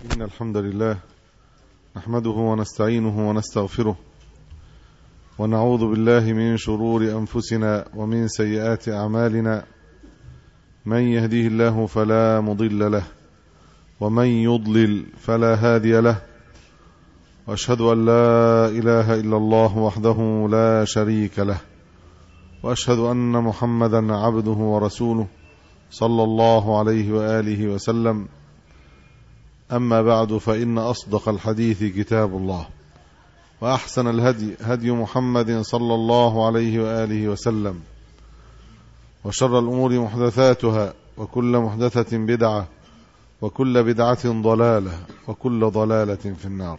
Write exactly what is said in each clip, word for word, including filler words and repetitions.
إن الحمد لله نحمده ونستعينه ونستغفره ونعوذ بالله من شرور أنفسنا ومن سيئات أعمالنا. من يهديه الله فلا مضل له ومن يضلل فلا هادي له، وأشهد أن لا إله إلا الله وحده لا شريك له، وأشهد أن محمدا عبده ورسوله صلى الله عليه وآله وسلم. أما بعد، فإن أصدق الحديث كتاب الله، وأحسن الهدي هدي محمد صلى الله عليه وآله وسلم، وشر الأمور محدثاتها، وكل محدثة بدعة، وكل بدعة ضلالة، وكل ضلالة في النار.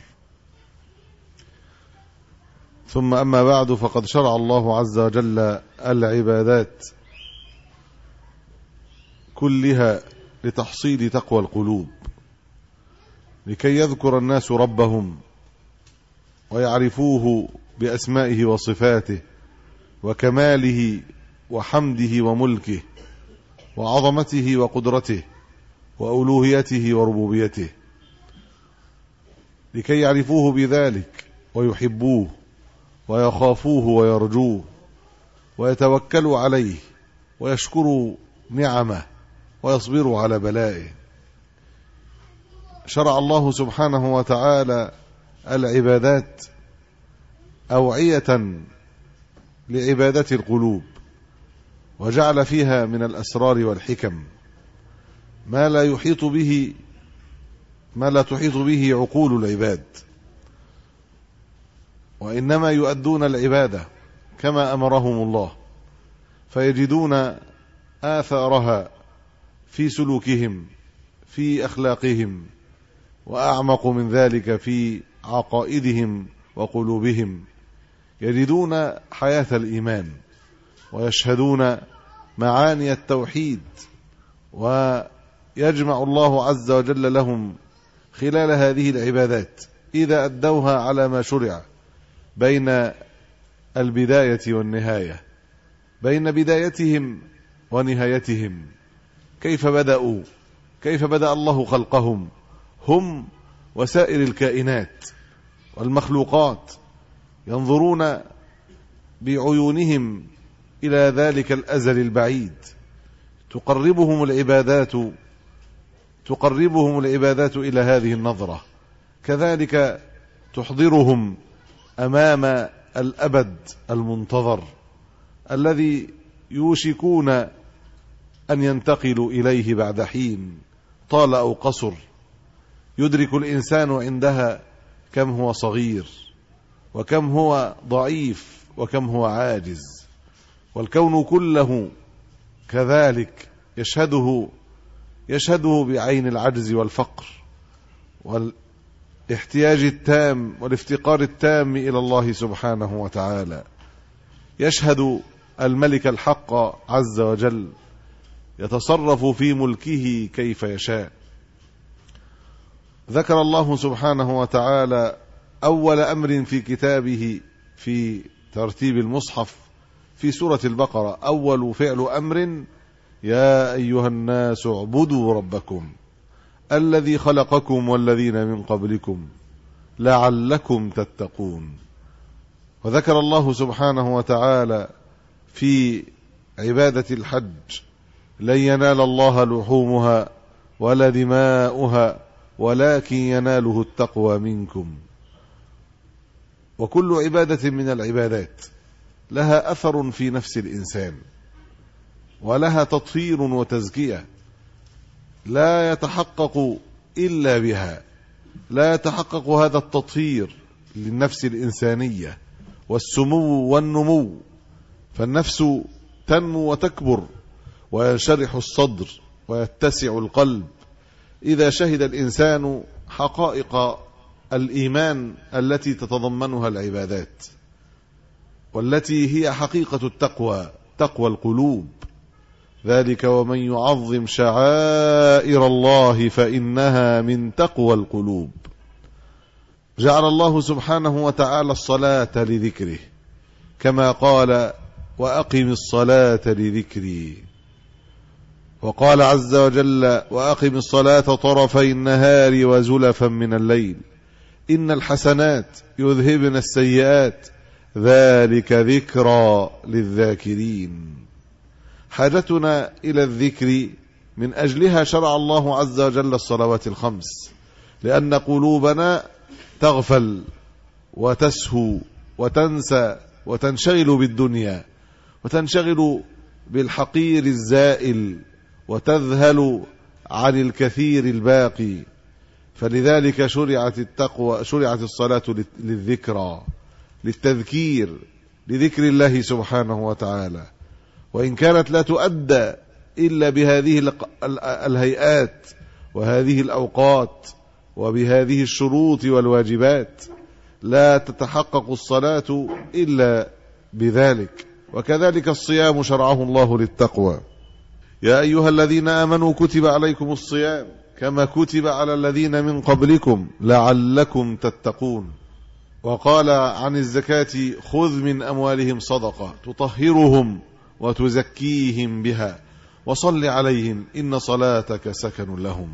ثم أما بعد، فقد شرع الله عز وجل العبادات كلها لتحصيل تقوى القلوب، لكي يذكر الناس ربهم ويعرفوه بأسمائه وصفاته وكماله وحمده وملكه وعظمته وقدرته وألوهيته وربوبيته، لكي يعرفوه بذلك ويحبوه ويخافوه ويرجوه ويتوكلوا عليه ويشكروا نعمه ويصبروا على بلائه. شرع الله سبحانه وتعالى العبادات أوعية لعبادة القلوب، وجعل فيها من الأسرار والحكم ما لا يحيط به ما لا تحيط به عقول العباد، وإنما يؤدون العبادة كما أمرهم الله، فيجدون آثارها في سلوكهم، في أخلاقهم، وأعمق من ذلك في عقائدهم وقلوبهم. يجدون حياة الإيمان ويشهدون معاني التوحيد، ويجمع الله عز وجل لهم خلال هذه العبادات إذا أدوها على ما شرع بين البداية والنهاية، بين بدايتهم ونهايتهم، كيف بدأوا، كيف بدأ الله خلقهم هم وسائر الكائنات والمخلوقات، ينظرون بعيونهم إلى ذلك الأزل البعيد. تقربهم العبادات تقربهم العبادات إلى هذه النظرة، كذلك تحضرهم أمام الأبد المنتظر الذي يوشكون أن ينتقلوا إليه بعد حين طال أو قصر. يدرك الإنسان عندها كم هو صغير، وكم هو ضعيف، وكم هو عاجز، والكون كله كذلك يشهده يشهده بعين العجز والفقر والاحتياج التام والافتقار التام إلى الله سبحانه وتعالى. يشهد الملك الحق عز وجل يتصرف في ملكه كيف يشاء. ذكر الله سبحانه وتعالى أول أمر في كتابه في ترتيب المصحف في سورة البقرة، أول فعل أمر: يا أيها الناس اعبدوا ربكم الذي خلقكم والذين من قبلكم لعلكم تتقون. وذكر الله سبحانه وتعالى في عبادة الحج: لن ينال الله لحومها ولا دماؤها ولكن يناله التقوى منكم. وكل عبادة من العبادات لها أثر في نفس الإنسان، ولها تطهير وتزكية لا يتحقق إلا بها. لا يتحقق هذا التطهير للنفس الإنسانية والسمو والنمو، فالنفس تنمو وتكبر وينشرح الصدر ويتسع القلب إذا شهد الإنسان حقائق الإيمان التي تتضمنها العبادات، والتي هي حقيقة التقوى، تقوى القلوب. ذلك ومن يعظم شعائر الله فإنها من تقوى القلوب. جعل الله سبحانه وتعالى الصلاة لذكره، كما قال: وأقم الصلاة لذكري. وقال عز وجل: وأقم الصلاة طرفي النهار وزلفا من الليل إن الحسنات يذهبن السيئات ذلك ذكرى للذاكرين. حاجتنا إلى الذكر من أجلها شرع الله عز وجل الصلوات الخمس، لأن قلوبنا تغفل وتسهو وتنسى وتنشغل بالدنيا وتنشغل بالحقير الزائل وتذهل عن الكثير الباقي. فلذلك شرعت التقوى شرعت الصلاة للذكرى، للتذكير، لذكر الله سبحانه وتعالى، وإن كانت لا تؤدى إلا بهذه الهيئات وهذه الأوقات وبهذه الشروط والواجبات، لا تتحقق الصلاة إلا بذلك. وكذلك الصيام شرعه الله للتقوى: يا أيها الذين آمنوا كتب عليكم الصيام كما كتب على الذين من قبلكم لعلكم تتقون. وقال عن الزكاة: خذ من أموالهم صدقة تطهرهم وتزكيهم بها وصل عليهم إن صلاتك سكن لهم.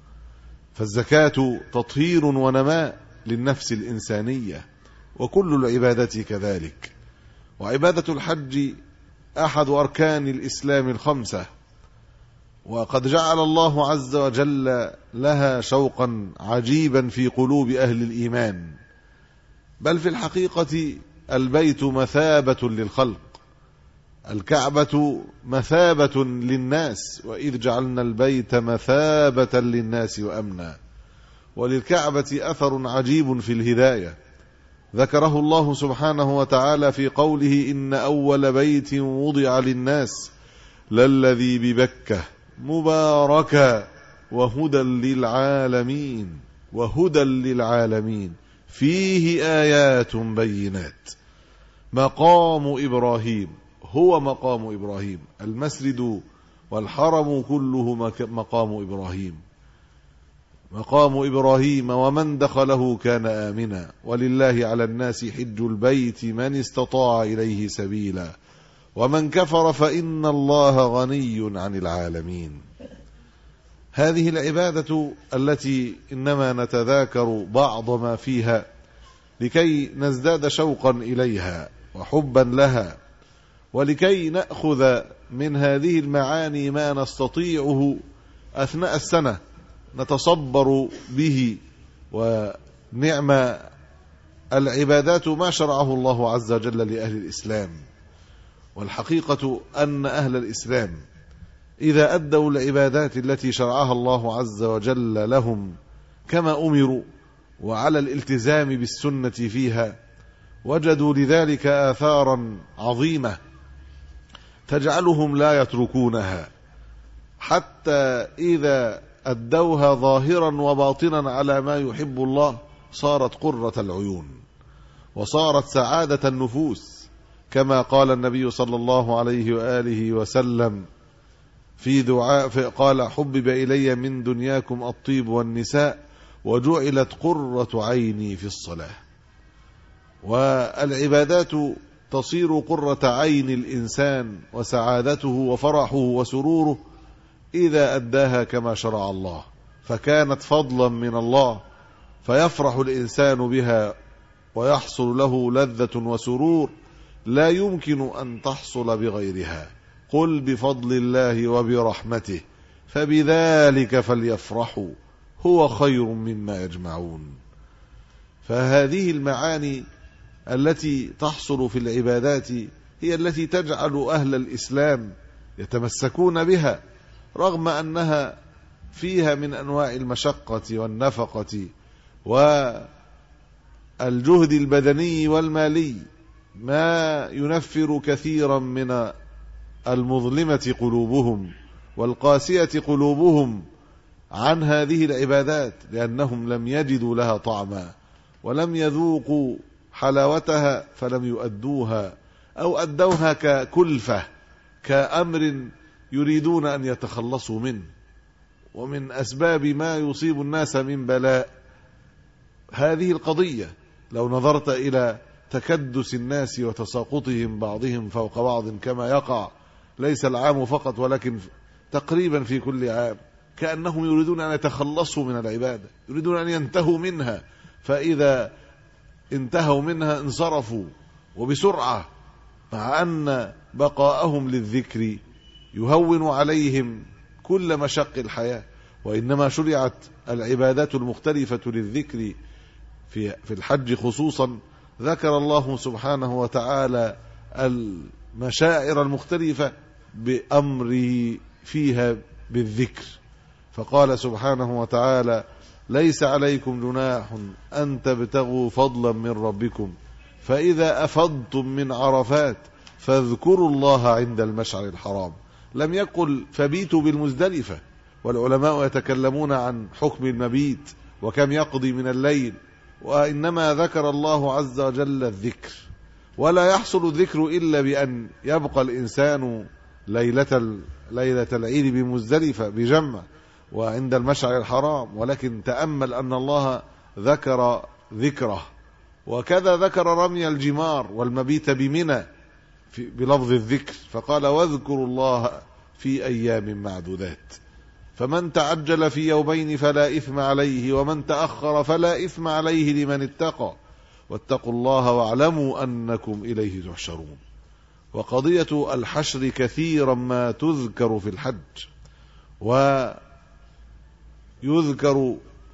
فالزكاة تطهير ونماء للنفس الإنسانية، وكل العبادات كذلك. وعبادة الحج أحد أركان الإسلام الخمسة، وقد جعل الله عز وجل لها شوقا عجيبا في قلوب أهل الإيمان. بل في الحقيقة البيت مثابة للخلق، الكعبة مثابة للناس، وإذ جعلنا البيت مثابة للناس وأمنا. وللكعبة أثر عجيب في الهداية ذكره الله سبحانه وتعالى في قوله: إن أول بيت وضع للناس للذي ببكة مباركا وهدى للعالمين وهدى للعالمين فيه آيات بينات. مقام إبراهيم هو مقام إبراهيم، المسجد والحرم كله مقام إبراهيم. مقام إبراهيم ومن دخله كان آمنا، ولله على الناس حج البيت من استطاع إليه سبيلا ومن كفر فإن الله غني عن العالمين. هذه العبادة التي إنما نتذاكر بعض ما فيها لكي نزداد شوقا إليها وحبا لها، ولكي نأخذ من هذه المعاني ما نستطيعه أثناء السنة نتصبر به. ونعم العبادات ما شرعه الله عز وجل لأهل الإسلام. والحقيقة أن أهل الإسلام إذا أدوا العبادات التي شرعها الله عز وجل لهم كما أمروا وعلى الالتزام بالسنة فيها، وجدوا لذلك آثارا عظيمة تجعلهم لا يتركونها، حتى إذا أدوها ظاهرا وباطنا على ما يحب الله صارت قرة العيون وصارت سعادة النفوس، كما قال النبي صلى الله عليه وآله وسلم في دعاء قال: حبب إلي من دنياكم الطيب والنساء وجعلت قرة عيني في الصلاة. والعبادات تصير قرة عين الإنسان وسعادته وفرحه وسروره إذا أداها كما شرع الله، فكانت فضلا من الله فيفرح الإنسان بها ويحصل له لذة وسرور لا يمكن أن تحصل بغيرها. قل بفضل الله وبرحمته فبذلك فليفرحوا هو خير مما يجمعون. فهذه المعاني التي تحصل في العبادات هي التي تجعل أهل الإسلام يتمسكون بها رغم أنها فيها من أنواع المشقة والنفقة والجهد البدني والمالي ما ينفر كثيرا من المظلمة قلوبهم والقاسية قلوبهم عن هذه العبادات، لأنهم لم يجدوا لها طعما ولم يذوقوا حلاوتها فلم يؤدوها، أو أدوها ككلفة كأمر يريدون أن يتخلصوا منه. ومن أسباب ما يصيب الناس من بلاء هذه القضية. لو نظرت إلى تكدس الناس وتساقطهم بعضهم فوق بعض كما يقع ليس العام فقط ولكن تقريبا في كل عام، كأنهم يريدون أن يتخلصوا من العبادة، يريدون أن ينتهوا منها، فإذا انتهوا منها انصرفوا وبسرعة، مع أن بقاءهم للذكر يهون عليهم كل مشق الحياة. وإنما شرعت العبادات المختلفة للذكر في في الحج خصوصا. ذكر الله سبحانه وتعالى المشاعر المختلفة بأمره فيها بالذكر، فقال سبحانه وتعالى: ليس عليكم جناح أن تبتغوا فضلا من ربكم فإذا أفضتم من عرفات فاذكروا الله عند المشعر الحرام. لم يقل فبيتوا بالمزدلفة، والعلماء يتكلمون عن حكم المبيت وكم يقضي من الليل، وإنما ذكر الله عز وجل الذكر. ولا يحصل الذكر إلا بأن يبقى الإنسان ليلة ليلة العيد بمزدلفة بجمع وعند المشعر الحرام، ولكن تأمل أن الله ذكر ذكره، وكذا ذكر رمي الجمار والمبيت بمنى بلفظ الذكر، فقال: واذكروا الله في أيام معدودات. فمن تعجل في يومين فلا إثم عليه، ومن تأخر فلا إثم عليه لمن اتقى، واتقوا الله واعلموا أنكم إليه تحشرون. وقضية الحشر كثيرا ما تذكر في الحج، ويذكر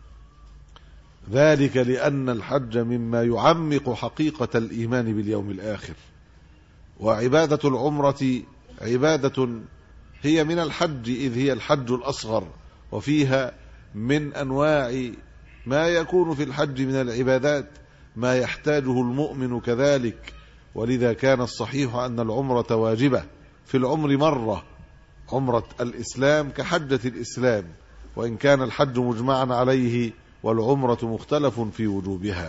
ذلك لأن الحج مما يعمق حقيقة الإيمان باليوم الآخر. وعبادة العمرة عبادة هي من الحج، إذ هي الحج الأصغر، وفيها من أنواع ما يكون في الحج من العبادات ما يحتاجه المؤمن كذلك. ولذا كان الصحيح أن العمرة واجبة في العمر مرة، عمرة الإسلام كحجة الإسلام، وإن كان الحج مجمعا عليه والعمرة مختلف في وجوبها.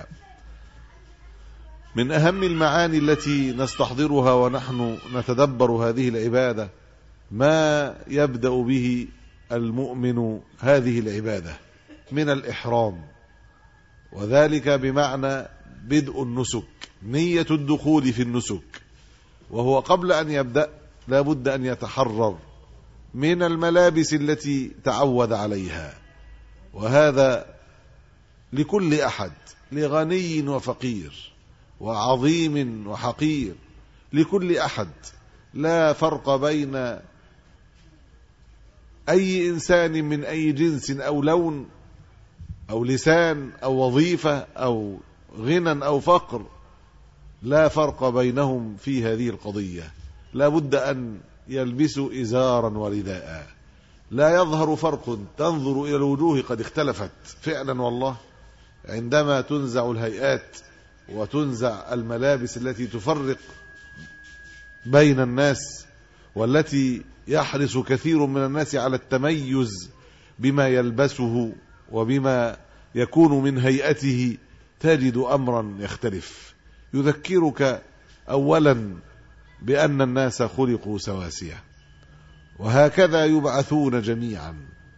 من أهم المعاني التي نستحضرها ونحن نتدبر هذه العبادة ما يبدأ به المؤمن هذه العبادة من الإحرام، وذلك بمعنى بدء النسك، نية الدخول في النسك. وهو قبل أن يبدأ لا بد أن يتحرر من الملابس التي تعود عليها، وهذا لكل أحد، لغني وفقير وعظيم وحقير، لكل أحد، لا فرق بين أي إنسان من أي جنس أو لون أو لسان أو وظيفة أو غنى أو فقر، لا فرق بينهم في هذه القضية. لا بد أن يلبسوا إزارا ورداء، لا يظهر فرق. تنظر إلى الوجوه قد اختلفت فعلا والله، عندما تنزع الهيئات وتنزع الملابس التي تفرق بين الناس، والتي يحرص كثير من الناس على التميز بما يلبسه وبما يكون من هيئته، تجد أمرا يختلف. يذكرك أولا بأن الناس خلقوا سواسية، وهكذا يبعثون جميعا،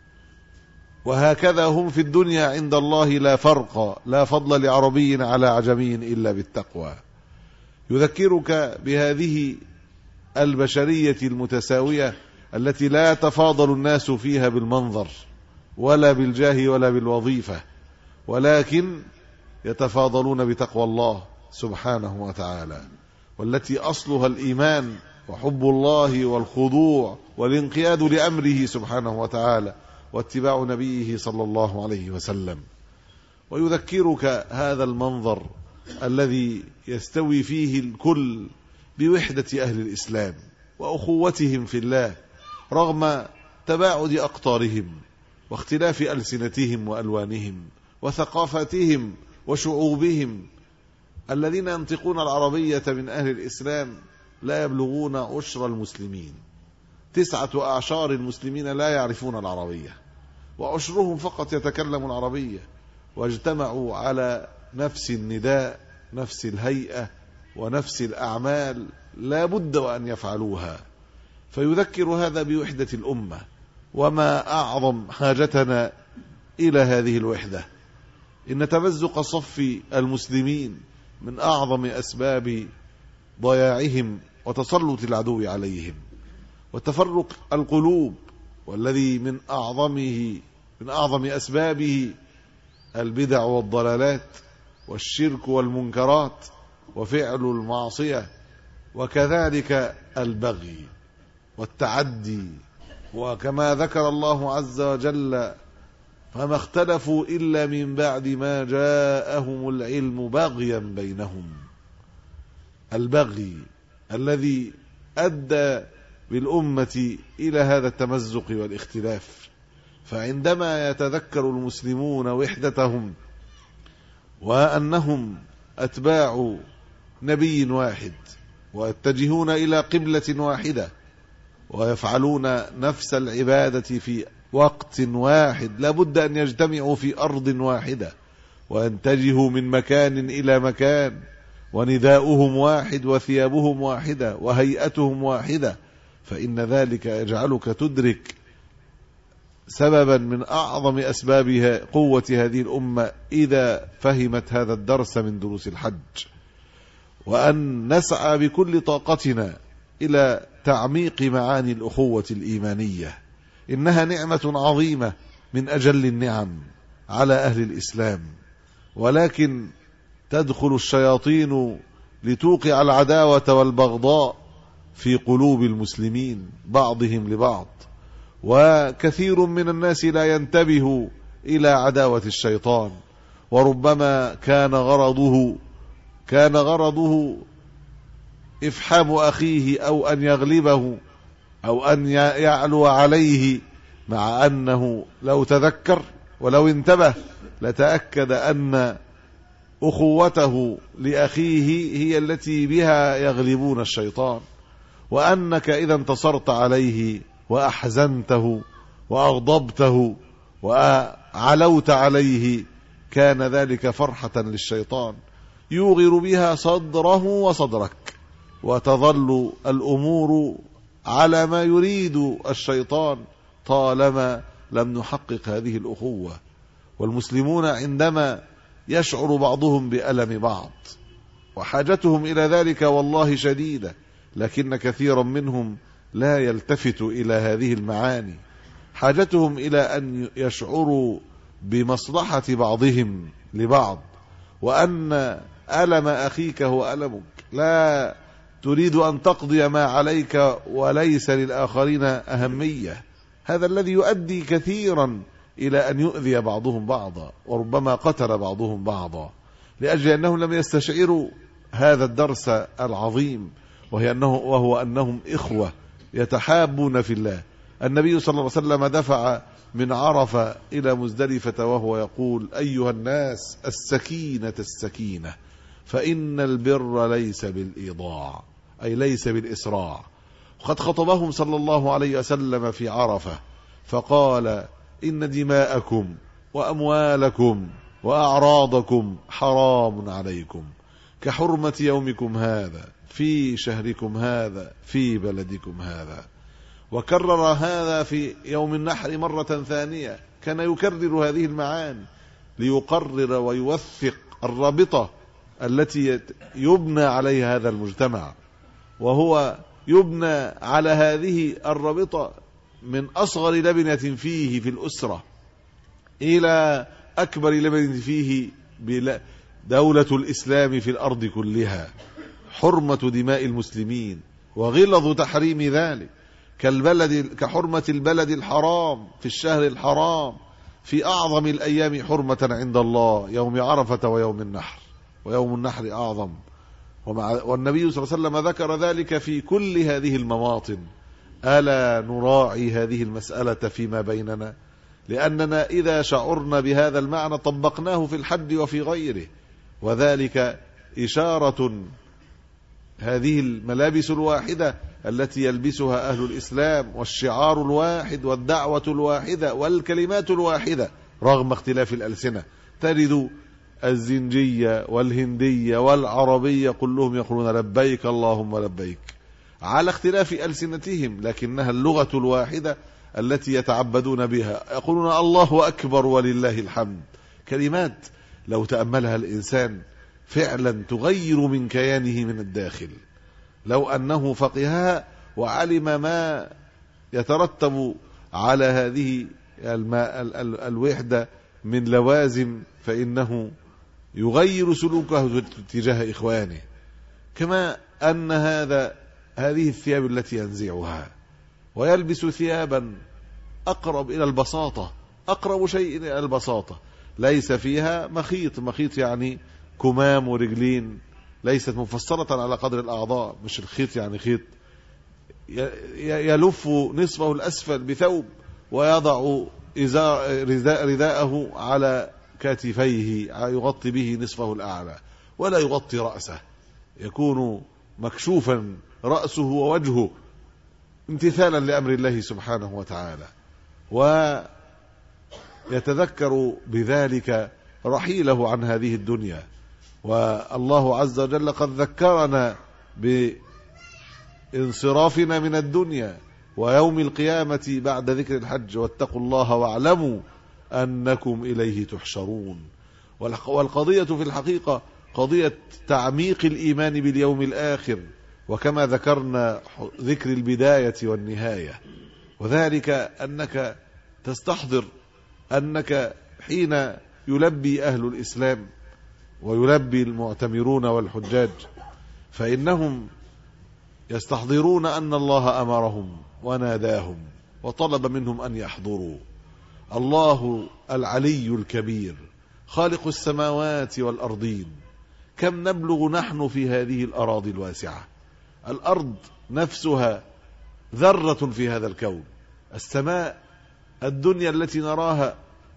وهكذا هم في الدنيا عند الله، لا فرق، لا فضل لعربي على عجمي إلا بالتقوى. يذكرك بهذه البشرية المتساوية التي لا يتفاضل الناس فيها بالمنظر ولا بالجاه ولا بالوظيفة، ولكن يتفاضلون بتقوى الله سبحانه وتعالى، والتي أصلها الإيمان وحب الله والخضوع والانقياد لأمره سبحانه وتعالى واتباع نبيه صلى الله عليه وسلم. ويذكرك هذا المنظر الذي يستوي فيه الكل بوحدة أهل الإسلام وأخوتهم في الله رغم تباعد أقطارهم واختلاف ألسنتهم وألوانهم وثقافتهم وشعوبهم. الذين ينطقون العربية من أهل الإسلام لا يبلغون عشر المسلمين، تسعة أعشار المسلمين لا يعرفون العربية، وعشرهم فقط يتكلم العربية، واجتمعوا على نفس النداء، نفس الهيئة ونفس الأعمال، لا بد وأن يفعلوها. فيذكر هذا بوحدة الأمة، وما أعظم حاجتنا إلى هذه الوحدة. إن تمزق صف المسلمين من أعظم أسباب ضياعهم وتسلط العدو عليهم، وتفرق القلوب والذي من أعظمه من أعظم أسبابه البدع والضلالات والشرك والمنكرات وفعل المعصية، وكذلك البغي والتعدي. وكما ذكر الله عز وجل: فما اختلفوا إلا من بعد ما جاءهم العلم بغيا بينهم. البغي الذي أدى بالأمة إلى هذا التمزق والاختلاف. فعندما يتذكر المسلمون وحدتهم وأنهم أتباع نبي واحد ويتجهون إلى قبلة واحدة ويفعلون نفس العبادة في وقت واحد، لابد أن يجتمعوا في أرض واحدة وينتجهوا من مكان إلى مكان، ونداؤهم واحد وثيابهم واحدة وهيئتهم واحدة، فإن ذلك يجعلك تدرك سببا من أعظم أسبابها قوة هذه الأمة إذا فهمت هذا الدرس من دروس الحج. وأن نسعى بكل طاقتنا إلى تعميق معاني الأخوة الإيمانية، إنها نعمة عظيمة من أجل النعم على أهل الإسلام، ولكن تدخل الشياطين لتوقع العداوة والبغضاء في قلوب المسلمين بعضهم لبعض، وكثير من الناس لا ينتبه إلى عداوة الشيطان، وربما كان غرضه كان غرضه إفحام أخيه أو أن يغلبه أو أن يعلو عليه، مع أنه لو تذكر ولو انتبه لتأكد أن أخوته لأخيه هي التي بها يغلبون الشيطان، وأنك إذا انتصرت عليه وأحزنته وأغضبته وعلوت عليه كان ذلك فرحة للشيطان يوغر بها صدره وصدرك، وتظل الأمور على ما يريد الشيطان طالما لم نحقق هذه الأخوة. والمسلمون عندما يشعر بعضهم بألم بعض وحاجتهم إلى ذلك والله شديدة، لكن كثيرا منهم لا يلتفت إلى هذه المعاني. حاجتهم إلى أن يشعروا بمصلحة بعضهم لبعض، وأن ألم أخيك هو ألمك، لا تريد أن تقضي ما عليك وليس للآخرين أهمية. هذا الذي يؤدي كثيرا إلى أن يؤذي بعضهم بعضا، وربما قتل بعضهم بعضا، لأجل أنهم لم يستشعروا هذا الدرس العظيم، وهي أنه وهو أنهم إخوة يتحابون في الله. النبي صلى الله عليه وسلم دفع من عرفة إلى مزدلفة وهو يقول: أيها الناس السكينة السكينة، فإن البر ليس بالإيضاع، أي ليس بالإسراع. قد خطبهم صلى الله عليه وسلم في عرفة فقال: إن دماءكم وأموالكم وأعراضكم حرام عليكم كحرمة يومكم هذا في شهركم هذا في بلدكم هذا. وكرر هذا في يوم النحر مرة ثانية، كان يكرر هذه المعاني ليقرر ويوثق الرابطة التي يبنى عليها هذا المجتمع، وهو يبنى على هذه الرابطة من أصغر لبنة فيه في الأسرة إلى أكبر لبنة فيه دولة الإسلام في الأرض كلها. حرمة دماء المسلمين وغلظ تحريم ذلك كالبلد كحرمة البلد الحرام في الشهر الحرام في أعظم الأيام حرمة عند الله، يوم عرفة ويوم النحر، ويوم النحر أعظم. والنبي صلى الله عليه وسلم ذكر ذلك في كل هذه المواطن. ألا نراعي هذه المسألة فيما بيننا؟ لأننا إذا شعرنا بهذا المعنى طبقناه في الحج وفي غيره، وذلك إشارة هذه الملابس الواحدة التي يلبسها أهل الإسلام، والشعار الواحد والدعوة الواحدة والكلمات الواحدة رغم اختلاف الألسنة. ترد الزنجية والهندية والعربية كلهم يقولون لبيك اللهم لبيك على اختلاف ألسنتهم، لكنها اللغة الواحدة التي يتعبدون بها، يقولون الله أكبر ولله الحمد. كلمات لو تأملها الإنسان فعلا تغير من كيانه من الداخل، لو أنه فقهها وعلم ما يترتب على هذه الوحدة من لوازم فإنه يغير سلوكه تجاه إخوانه. كما أن هذا هذه الثياب التي ينزعها ويلبس ثيابا أقرب إلى البساطة، أقرب شيء إلى البساطة، ليس فيها مخيط، مخيط يعني كمام ورجلين، ليست مفسرة على قدر الأعضاء، مش الخيط يعني خيط، يلف نصفه الأسفل بثوب ويضع رداءه على كتفيه يغطي به نصفه الأعلى ولا يغطي رأسه، يكون مكشوفا رأسه ووجهه امتثالا لأمر الله سبحانه وتعالى، ويتذكر بذلك رحيله عن هذه الدنيا. والله عز وجل قد ذكرنا بانصرافنا من الدنيا ويوم القيامة بعد ذكر الحج: واتقوا الله واعلموا أنكم إليه تحشرون. والقضية في الحقيقة قضية تعميق الإيمان باليوم الآخر، وكما ذكرنا ذكر البداية والنهاية، وذلك أنك تستحضر أنك حين يلبي أهل الإسلام ويلبي المعتمرون والحجاج فإنهم يستحضرون أن الله أمرهم وناداهم وطلب منهم أن يحضروا. الله العلي الكبير خالق السماوات والأرضين، كم نبلغ نحن في هذه الأراضي الواسعة؟ الأرض نفسها ذرة في هذا الكون، السماء الدنيا التي نراها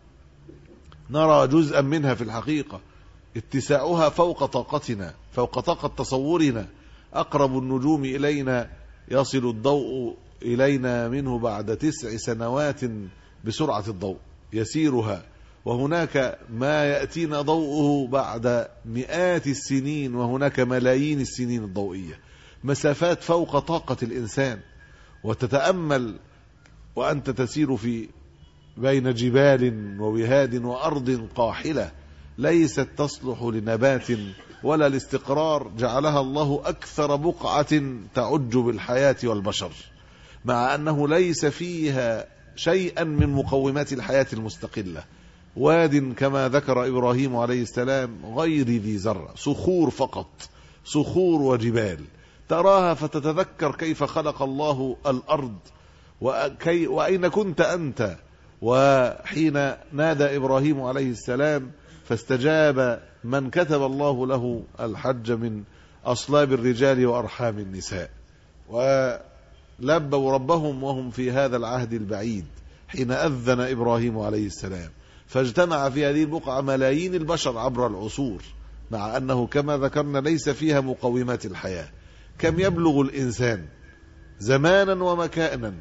نرى جزءا منها في الحقيقة، اتساعها فوق طاقتنا، فوق طاقة تصورنا. أقرب النجوم إلينا يصل الضوء إلينا منه بعد تسع سنوات بسرعة الضوء يسيرها، وهناك ما يأتينا ضوءه بعد مئات السنين، وهناك ملايين السنين الضوئية، مسافات فوق طاقة الإنسان. وتتأمل وأنت تسير في بين جبال ووهاد وأرض قاحلة ليست تصلح لنبات ولا الاستقرار، جعلها الله أكثر بقعة تعج بالحياة والبشر، مع أنه ليس فيها شيئا من مقومات الحياة المستقلة. واد كما ذكر إبراهيم عليه السلام غير ذي زرع، صخور فقط، صخور وجبال تراها فتتذكر كيف خلق الله الأرض وكي وأين كنت أنت. وحين نادى إبراهيم عليه السلام فاستجاب من كتب الله له الحج من أصلاب الرجال وأرحام النساء، ولبوا ربهم وهم في هذا العهد البعيد حين أذن إبراهيم عليه السلام، فاجتمع في هذه البقعة ملايين البشر عبر العصور، مع أنه كما ذكرنا ليس فيها مقومات الحياة. كم يبلغ الإنسان زمانا ومكانا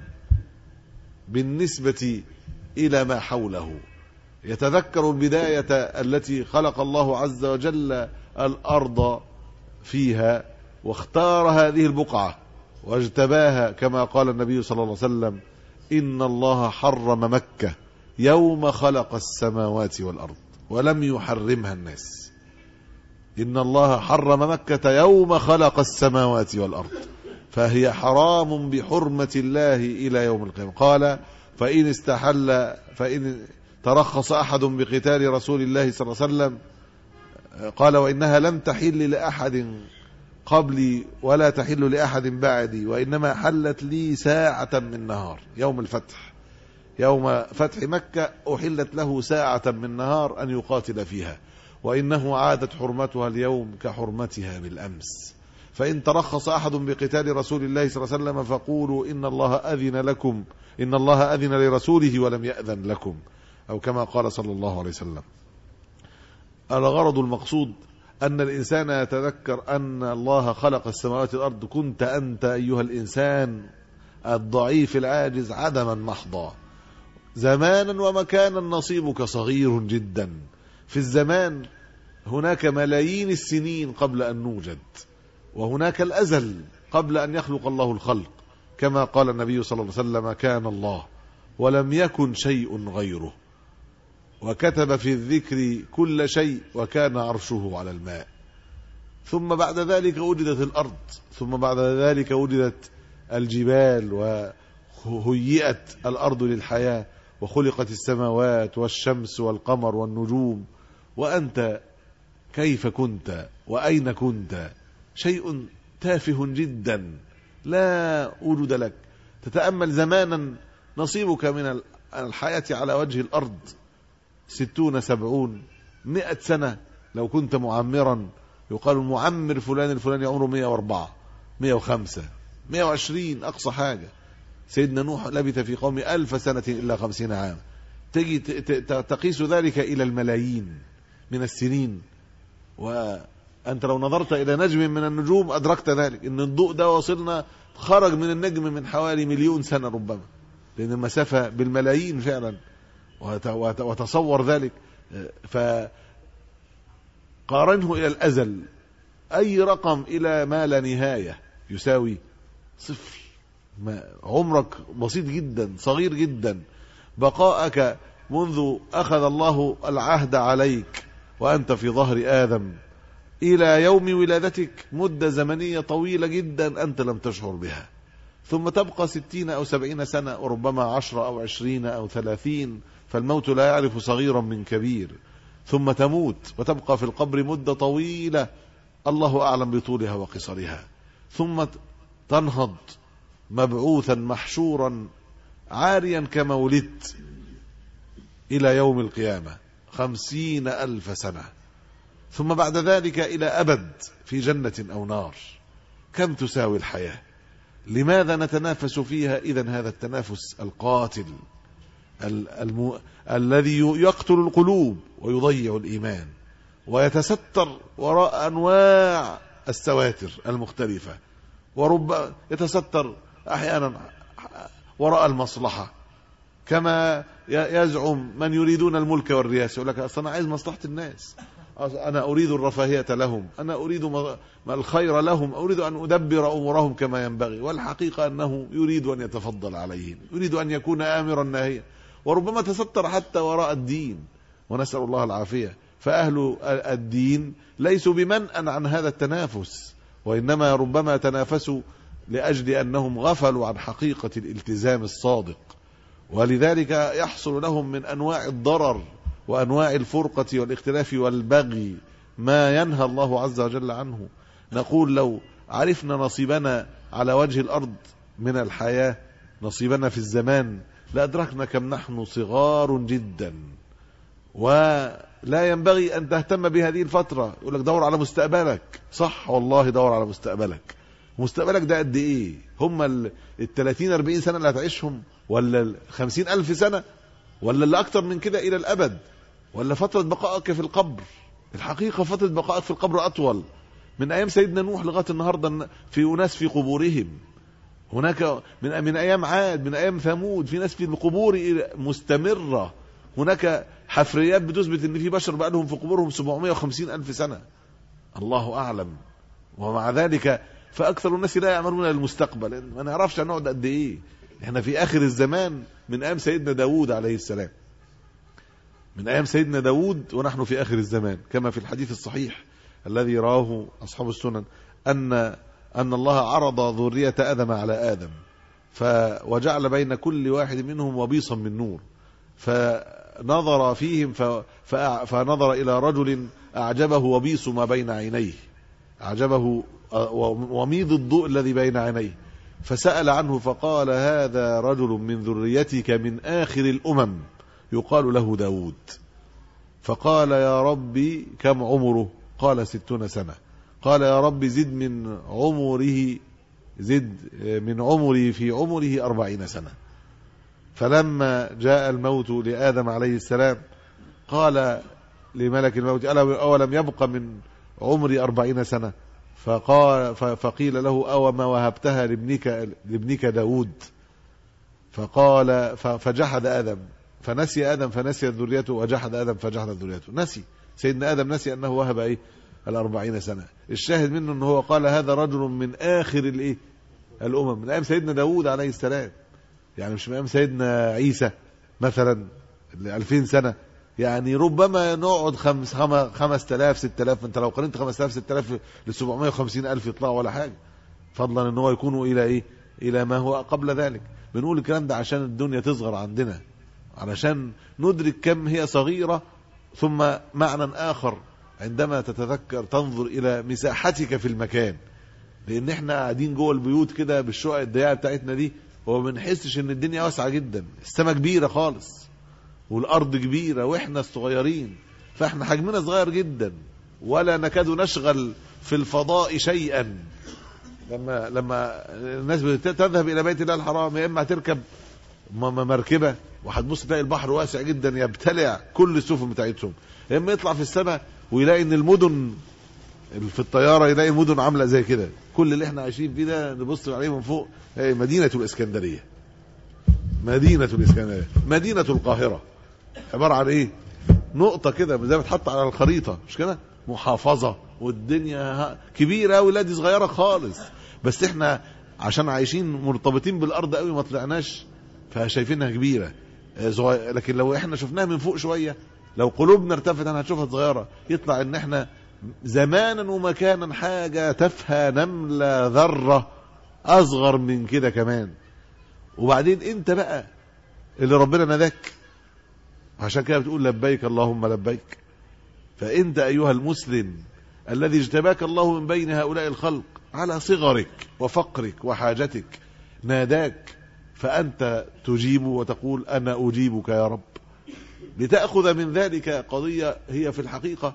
بالنسبة إلى ما حوله؟ يتذكر البداية التي خلق الله عز وجل الأرض فيها واختار هذه البقعة واجتباها، كما قال النبي صلى الله عليه وسلم: إن الله حرم مكة يوم خلق السماوات والأرض ولم يحرمها الناس. إن الله حرم مكة يوم خلق السماوات والأرض، فهي حرام بحرمة الله إلى يوم القيامة. قال: فإن استحل فإن ترخص أحد بقتال رسول الله صلى الله عليه وسلم، قال: وإنها لم تحل لأحد قبلي ولا تحل لأحد بعدي، وإنما حلت لي ساعة من نهار يوم الفتح، يوم فتح مكة أحلت له ساعة من نهار أن يقاتل فيها، وإنه عادت حرمتها اليوم كحرمتها بالأمس. فإن ترخص أحد بقتال رسول الله صلى الله عليه وسلم فقولوا إن الله أذن لكم إن الله أذن لرسوله ولم يأذن لكم، أو كما قال صلى الله عليه وسلم. الغرض المقصود أن الإنسان يتذكر أن الله خلق السماوات والأرض، كنت أنت أيها الإنسان الضعيف العاجز عدما محضا، زمانا ومكانا نصيبك صغير جدا. في الزمان هناك ملايين السنين قبل أن نوجد، وهناك الأزل قبل أن يخلق الله الخلق، كما قال النبي صلى الله عليه وسلم: كان الله ولم يكن شيء غيره، وكتب في الذكر كل شيء، وكان عرشه على الماء. ثم بعد ذلك وجدت الأرض، ثم بعد ذلك وجدت الجبال هيئت الأرض للحياة وخلقت السماوات والشمس والقمر والنجوم، وأنت كيف كنت وأين كنت؟ شيء تافه جدا لا وجود لك. تتأمل زمانا نصيبك من الحياة على وجه الأرض ستون سبعون مئة سنة، لو كنت معمرا يقال المعمر فلان الفلاني عمره مئة وأربعة مئة وخمسة مئة وعشرين أقصى حاجة. سيدنا نوح لبث في قومه ألف سنة إلا خمسين عام. تجي تقيس ذلك إلى الملايين من السنين، وأنت لو نظرت إلى نجم من النجوم أدركت ذلك، إن الضوء ده وصلنا خرج من النجم من حوالي مليون سنة ربما، لأن المسافة بالملايين فعلا. وتصور ذلك، فقارنه إلى الأزل، أي رقم إلى ما لا نهاية يساوي صفر. عمرك بسيط جدا، صغير جدا. بقاءك منذ أخذ الله العهد عليك وأنت في ظهر آدم إلى يوم ولادتك مدة زمنية طويلة جدا أنت لم تشعر بها، ثم تبقى ستين أو سبعين سنة، وربما عشرة أو عشرين أو ثلاثين، فالموت لا يعرف صغيرا من كبير. ثم تموت وتبقى في القبر مدة طويلة الله أعلم بطولها وقصرها، ثم تنهض مبعوثا محشورا عاريا كما ولدت إلى يوم القيامة خمسين ألف سنة، ثم بعد ذلك إلى أبد في جنة أو نار. كم تساوي الحياة؟ لماذا نتنافس فيها إذن هذا التنافس القاتل الم... الذي يقتل القلوب ويضيع الإيمان، ويتستر وراء أنواع السواتر المختلفة، ورب يتستر أحيانا وراء المصلحة، كما يزعم من يريدون الملك والرئاسة، يقول لك أصلا أنا عايز مصلحة الناس، أنا أريد الرفاهية لهم، أنا أريد الخير لهم، أريد أن أدبر أمورهم كما ينبغي. والحقيقة أنه يريد أن يتفضل عليهم، يريد أن يكون آمرا ناهيا، وربما تستر حتى وراء الدين، ونسأل الله العافية. فأهل الدين ليسوا بمنأ عن هذا التنافس، وإنما ربما تنافسوا لأجل أنهم غفلوا عن حقيقة الالتزام الصادق، ولذلك يحصل لهم من أنواع الضرر وأنواع الفرقة والاختلاف والبغي ما ينهى الله عز وجل عنه. نقول لو عرفنا نصيبنا على وجه الأرض من الحياة، نصيبنا في الزمان، لأدركنا كم نحن صغار جدا، ولا ينبغي أن تهتم بهذه الفترة. يقول لك دور على مستقبلك، صح والله دور على مستقبلك. مستقبلك ده قد إيه؟ هم الثلاثين أربعين سنة اللي هتعيشهم، ولا الخمسين ألف سنة، ولا اللي أكتر من كده إلى الأبد، ولا فترة بقائك في القبر؟ الحقيقة فترة بقائك في القبر أطول من أيام سيدنا نوح لغاية النهاردة. في أناس في قبورهم، هناك من من أيام عاد، من أيام ثمود، في ناس في القبور مستمرة. هناك حفريات بتثبت ان في بشر بقى لهم في قبورهم سبعمائة وخمسين ألف سنة، الله أعلم. ومع ذلك فأكثر الناس لا يعملون للمستقبل، ما نعرفش هنقعد قد إيه. احنا في آخر الزمان من أيام سيدنا داود عليه السلام، من أيام سيدنا داود ونحن في آخر الزمان، كما في الحديث الصحيح الذي رواه أصحاب السنن أن أن الله عرض ذرية آدم على آدم وجعل بين كل واحد منهم وبيصا من نور، فنظر فيهم فنظر إلى رجل أعجبه وبيص ما بين عينيه، أعجبه وميض الضوء الذي بين عينيه، فسأل عنه فقال هذا رجل من ذريتك من آخر الأمم يقال له داود. فقال يا ربي كم عمره؟ قال ستون سنة. قال يا رب زد من عمره زد من عمره في عمره أربعين سنة. فلما جاء الموت لآدم عليه السلام قال لملك الموت أولم يبق من عمري أربعين سنة؟ فقال فقيل له أو ما وهبتها لابنك لابنك داود؟ فقال فجحد آدم فنسي آدم فنسي ذريته، وجحد آدم فجحد ذريته. نسي سيدنا آدم نسي أنه وهب إيه الأربعين سنة. الشاهد منه أنه هو قال هذا رجل من آخر الإيه الأمم، من أيام سيدنا داود عليه السلام، يعني مش من أيام سيدنا عيسى مثلا ألفين سنة. يعني ربما نقعد خمس خمس تلاف ست تلاف، انت لو قارنت خمس تلاف ست تلاف لسبعمائة وخمسين ألف يطلعوا ولا حاجة، فضلا ان هو يكونوا الى ايه الى ما هو قبل ذلك. بنقول الكلام ده عشان الدنيا تصغر عندنا، علشان ندرك كم هي صغيرة. ثم معنى آخر عندما تتذكر تنظر إلى مساحتك في المكان، لأن احنا قاعدين جوه البيوت كده بالشقق الضيقة بتاعتنا دي وما بنحسش إن الدنيا واسعة جدا. السماء كبيرة خالص والأرض كبيرة وإحنا الصغيرين، فإحنا حجمنا صغير جدا ولا نكاد نشغل في الفضاء شيئا. لما لما الناس تذهب إلى بيت الله الحرام، يا إما هتركب مركبة وهتبص تلاقي البحر واسع جدا يبتلع كل السفن بتاعتهم، يا إما يطلع في السماء ويلاقي إن المدن في الطيارة يلاقي المدن عاملة زي كده. كل اللي احنا عايشين فيه ده نبص عليه من فوق مدينة الإسكندرية، مدينة الإسكندرية، مدينة القاهرة، عبارة عن ايه؟ نقطة كده زي ما تحط على الخريطة، مش كده؟ محافظة والدنيا كبيرة قوي، لا دي صغيرة خالص. بس احنا عشان عايشين مرتبطين بالأرض قوي ما طلعناش فشايفينها كبيرة. لكن لو احنا شفناها من فوق شوية، لو قلوبنا ارتفعت انا هتشوفها صغيرة. يطلع ان احنا زمانا ومكانا حاجة تفهى نملة ذرة أصغر من كده كمان. وبعدين انت بقى اللي ربنا ناداك، عشان كده بتقول لبيك اللهم لبيك. فانت أيها المسلم الذي اجتباك الله من بين هؤلاء الخلق على صغرك وفقرك وحاجتك، ناداك فأنت تجيب وتقول أنا أجيبك يا رب، لتأخذ من ذلك قضية هي في الحقيقة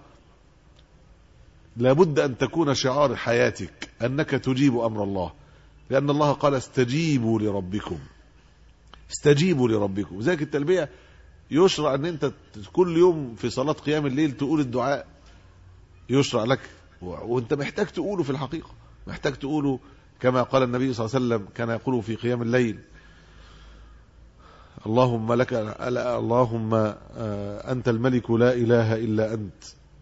لابد أن تكون شعار حياتك، أنك تجيب أمر الله. لأن الله قال استجيبوا لربكم، استجيبوا لربكم. ذلك التلبية يشرع أن أنت كل يوم في صلاة قيام الليل تقول الدعاء، يشرع لك وأنت محتاج تقوله في الحقيقة، محتاج تقوله كما قال النبي صلى الله عليه وسلم كان يقوله في قيام الليل: اللهم لك اللهم أنت الملك لا إله إلا أنت،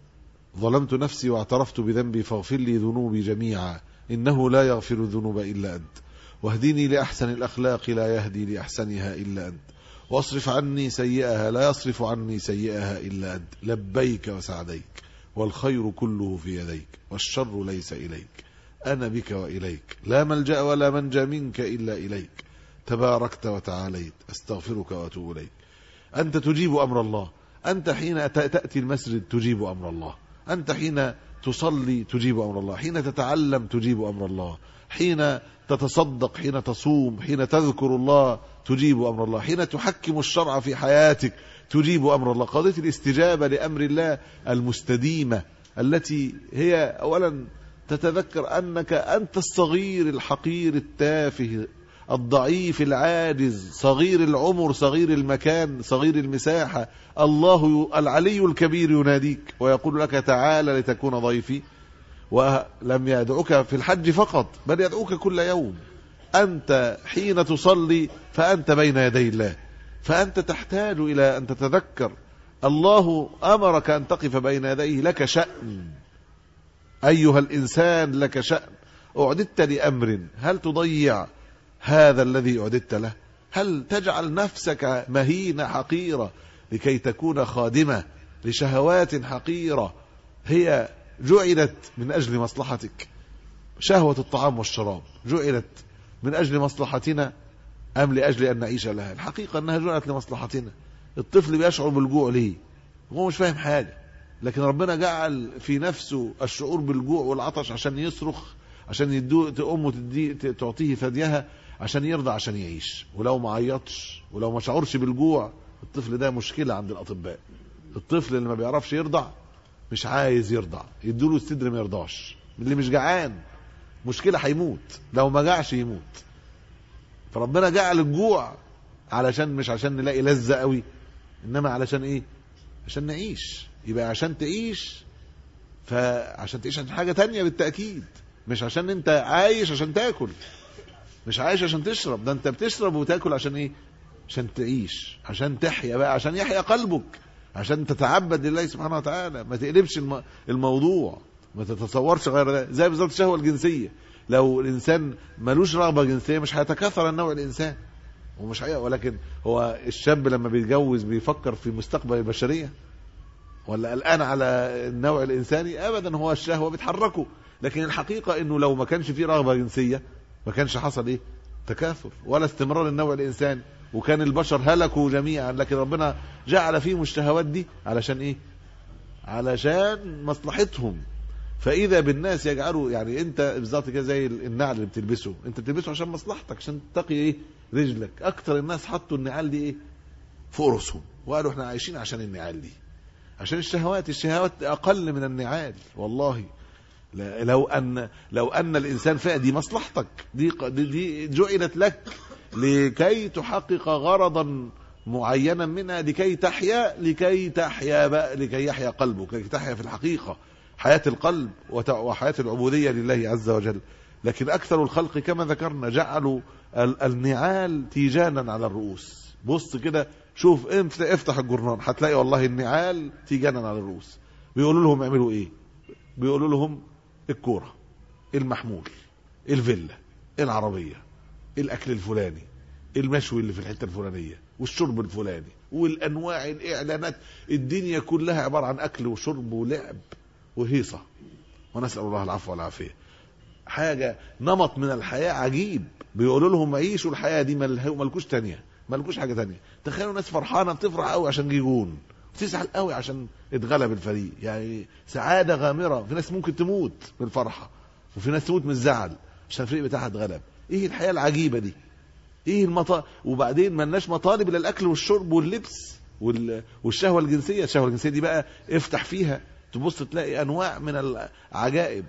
ظلمت نفسي واعترفت بذنبي فاغفر لي ذنوبي جميعا إنه لا يغفر الذنوب إلا أنت، واهدني لأحسن الأخلاق لا يهدي لأحسنها إلا أنت، واصرف عني سيئها لا يصرف عني سيئها إلا أنت، لبيك وسعديك والخير كله في يديك والشر ليس إليك، أنا بك وإليك لا ملجأ ولا منجى منك إلا إليك، تباركت وتعاليت أستغفرك وأتوب إليك. أنت تجيب أمر الله، أنت حين تأتي المسجد تجيب أمر الله، أنت حين تصلي تجيب أمر الله، حين تتعلم تجيب أمر الله، حين تتصدق، حين تصوم، حين تذكر الله تجيب أمر الله، حين تحكم الشرع في حياتك تجيب أمر الله. قضية الاستجابة لأمر الله المستديمة التي هي أولا تتذكر أنك أنت الصغير الحقير التافه الضعيف العاجز صغير العمر صغير المكان صغير المساحة. الله العلي الكبير يناديك ويقول لك تعالى لتكون ضيفي، ولم يدعوك في الحج فقط بل يدعوك كل يوم. أنت حين تصلي فأنت بين يدي الله، فأنت تحتاج إلى أن تتذكر الله أمرك أن تقف بين يديه، لك شأن أيها الإنسان، لك شأن، أعددت لأمر، هل تضيع هذا الذي أعددت له؟ هل تجعل نفسك مهينة حقيرة لكي تكون خادمة لشهوات حقيرة هي جعلت من أجل مصلحتك؟ شهوة الطعام والشراب جعلت من أجل مصلحتنا أم لأجل أن نعيش لها؟ الحقيقة أنها جعلت لمصلحتنا. الطفل بيشعر بالجوع ليه؟ هو مش فاهم حاجة، لكن ربنا جعل في نفسه الشعور بالجوع والعطش عشان يصرخ، عشان يدوه أمه تعطيه ثديها عشان يرضى عشان يعيش. ولو ما عيطش ولو ما شعرش بالجوع الطفل ده مشكلة عند الأطباء. الطفل اللي ما بيعرفش يرضع مش عايز يرضع، يدوله الصدر ما يرضاش. اللي مش جعان مشكلة، هيموت لو ما جعش يموت. فربنا جعل الجوع علشان مش عشان نلاقي لذة قوي، إنما علشان إيه؟ عشان نعيش. يبقى عشان تعيش، فعشان تعيش عشان حاجة تانية بالتأكيد، مش عشان انت عايش عشان تاكل، مش عايش عشان تشرب، ده انت بتشرب وتاكل عشان ايه؟ عشان تعيش، عشان تحيا بقى، عشان يحيا قلبك، عشان تتعبد لله سبحانه وتعالى. ما تقلبش الموضوع، ما تتصورش غير ده. زي بالظبط الشهوة الجنسية، لو الانسان ملوش رغبة جنسية مش هيتكاثر النوع الانسان ومش حقيقة. ولكن هو الشاب لما بيتجوز بيفكر في مستقبل البشرية ولا قلقان على النوع الإنساني؟ أبدا، هو الشهوة بتحركه. لكن الحقيقة إنه لو ما كانش فيه رغبة جنسية ما كانش حصل إيه؟ تكاثر ولا استمرار النوع الإنساني، وكان البشر هلكوا جميعا، لكن ربنا جعل فيهم الشهوات دي علشان إيه؟ علشان مصلحتهم. فإذا بالناس يجعلوا، يعني أنت بالظبط كده زي النعل اللي بتلبسه، أنت بتلبسه عشان مصلحتك، عشان تقي إيه؟ رجلك. أكتر الناس حطوا النعال دي إيه؟ فوق رؤوسهم، وقالوا إحنا عايشين عشان النعال دي، عشان الشهوات. الشهوات أقل من النعال والله. لو أن لو أن الإنسان فعلا دي مصلحتك، دي دي جعلت لك لكي تحقق غرضا معينا منها، لكي تحيا لكي تحيا بقى لكي يحيا قلبك، لكي تحيا في الحقيقة حياة القلب وحياة العبودية لله عز وجل. لكن أكثر الخلق كما ذكرنا جعلوا النعال تيجانا على الرؤوس. بص كده، شوف افتح الجرنان هتلاقي والله النعال تيجانا على الرؤوس. بيقولوا لهم اعملوا ايه؟ بيقولوا لهم الكورة، المحمول، الفيلا، العربية، الأكل الفلاني، المشوي اللي في الحتة الفلانية، والشرب الفلاني، والأنواع الإعلانات. الدنيا كلها عبارة عن أكل وشرب ولعب وهيصة، ونسأل الله العفو والعافية. حاجة نمط من الحياة عجيب. بيقولوا لهم عيشوا الحياة دي، ملكوش تانية، ملكوش حاجة تانية. تخيلوا ناس فرحانة بتفرح قوي عشان جيجون، تزعل قوي عشان اتغلب الفريق، يعني سعادة غامرة. في ناس ممكن تموت من الفرحة، وفي ناس تموت من الزعل عشان الفريق بتاعها اتغلب. ايه الحياة العجيبة دي؟ ايه المطالب؟ وبعدين ملناش مطالب الا الاكل والشرب واللبس وال... والشهوة الجنسية. الشهوة الجنسية دي بقى افتح فيها تبص تلاقي انواع من العجائب.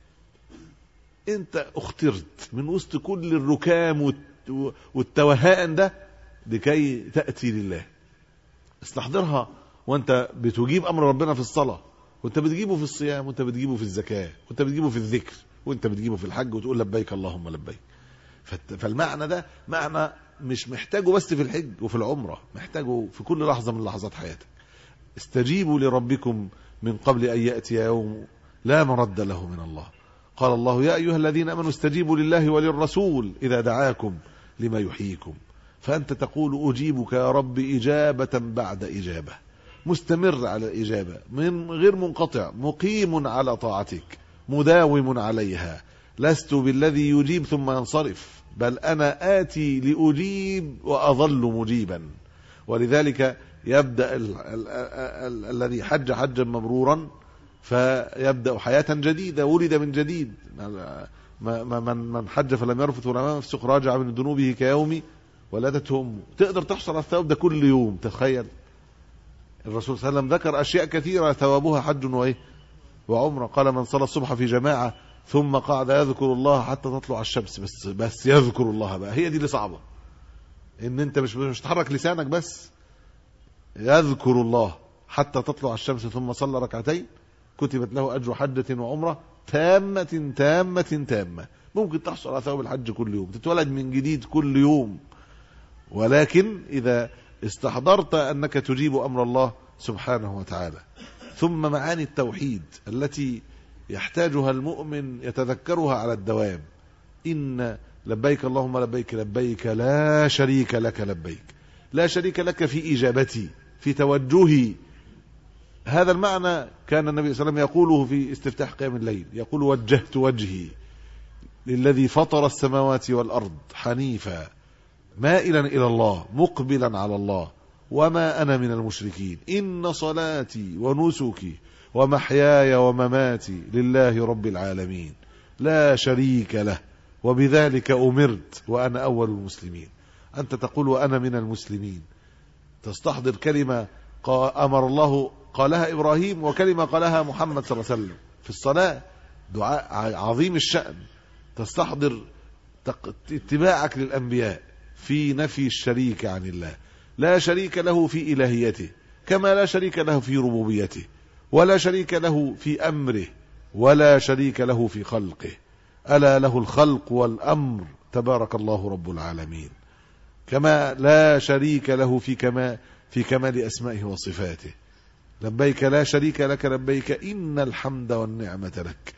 انت اخترت من وسط كل الركام والت... والتوهان ده لكي تأتي لله. استحضرها وانت بتجيب امر ربنا في الصلاة، وانت بتجيبه في الصيام، وانت بتجيبه في الزكاة، وانت بتجيبه في الذكر، وانت بتجيبه في الحج، وتقول لبيك اللهم لبيك. فالمعنى ده معنى مش محتاجه بس في الحج وفي العمرة، محتاجه في كل لحظة من لحظات حياتك. استجيبوا لربكم من قبل أن يأتي يوم لا مرد له من الله. قال الله يا أيها الذين آمنوا استجيبوا لله وللرسول إذا دعاكم لما يحييكم. فأنت تقول أجيبك يا رب إجابة بعد إجابة، مستمر على الإجابة من غير منقطع، مقيم على طاعتك، مداوم عليها. لست بالذي يجيب ثم ينصرف، بل أنا آتي لأجيب وأظل مجيبا. ولذلك يبدأ ال ال ال ال الذي حج حجا مبرورا فيبدأ حياة جديدة، ولد من جديد. من من حج فلم يرفث ولم يفسق راجع من ذنوبه كيوم ولدته أمه. تقدر تحصل على الثواب ده كل يوم. تخيل الرسول صلى الله عليه وسلم ذكر أشياء كثيرة ثوابها حج وإيه وعمرة. قال من صلى الصبح في جماعة ثم قعد يذكر الله حتى تطلع الشمس، بس بس يذكر الله بقى، هي دي اللي صعبة. ان انت مش مش تحرك لسانك بس، يذكر الله حتى تطلع الشمس ثم صلى ركعتين كتبت له أجر حجة وعمرة تامة تامة تامة. ممكن تحصل على ثواب الحج كل يوم، تتولد من جديد كل يوم. ولكن إذا استحضرت أنك تجيب أمر الله سبحانه وتعالى. ثم معاني التوحيد التي يحتاجها المؤمن يتذكرها على الدوام. إن لبيك اللهم لبيك لبيك لا شريك لك لبيك. لا شريك لك في إجابتي، في توجهي. هذا المعنى كان النبي صلى الله عليه وسلم يقوله في استفتاح قيام الليل، يقول وجهت وجهي للذي فطر السماوات والأرض حنيفا مائلا إلى الله مقبلا على الله وما أنا من المشركين. إن صلاتي ونسكي ومحياي ومماتي لله رب العالمين لا شريك له وبذلك أمرت وأنا أول المسلمين. أنت تقول وأنا من المسلمين، تستحضر كلمة أمر الله قالها إبراهيم وكلمة قالها محمد صلى الله عليه وسلم في الصلاة، دعاء عظيم الشأن. تستحضر اتباعك للأنبياء في نفي الشريك عن الله. لا شريك له في إلهيته، كما لا شريك له في ربوبيته، ولا شريك له في أمره، ولا شريك له في خلقه. ألا له الخلق والأمر تبارك الله رب العالمين. كما لا شريك له في كما في كمال أسمائه وصفاته. لبيك لا شريك لك لبيك إن الحمد والنعمة لك.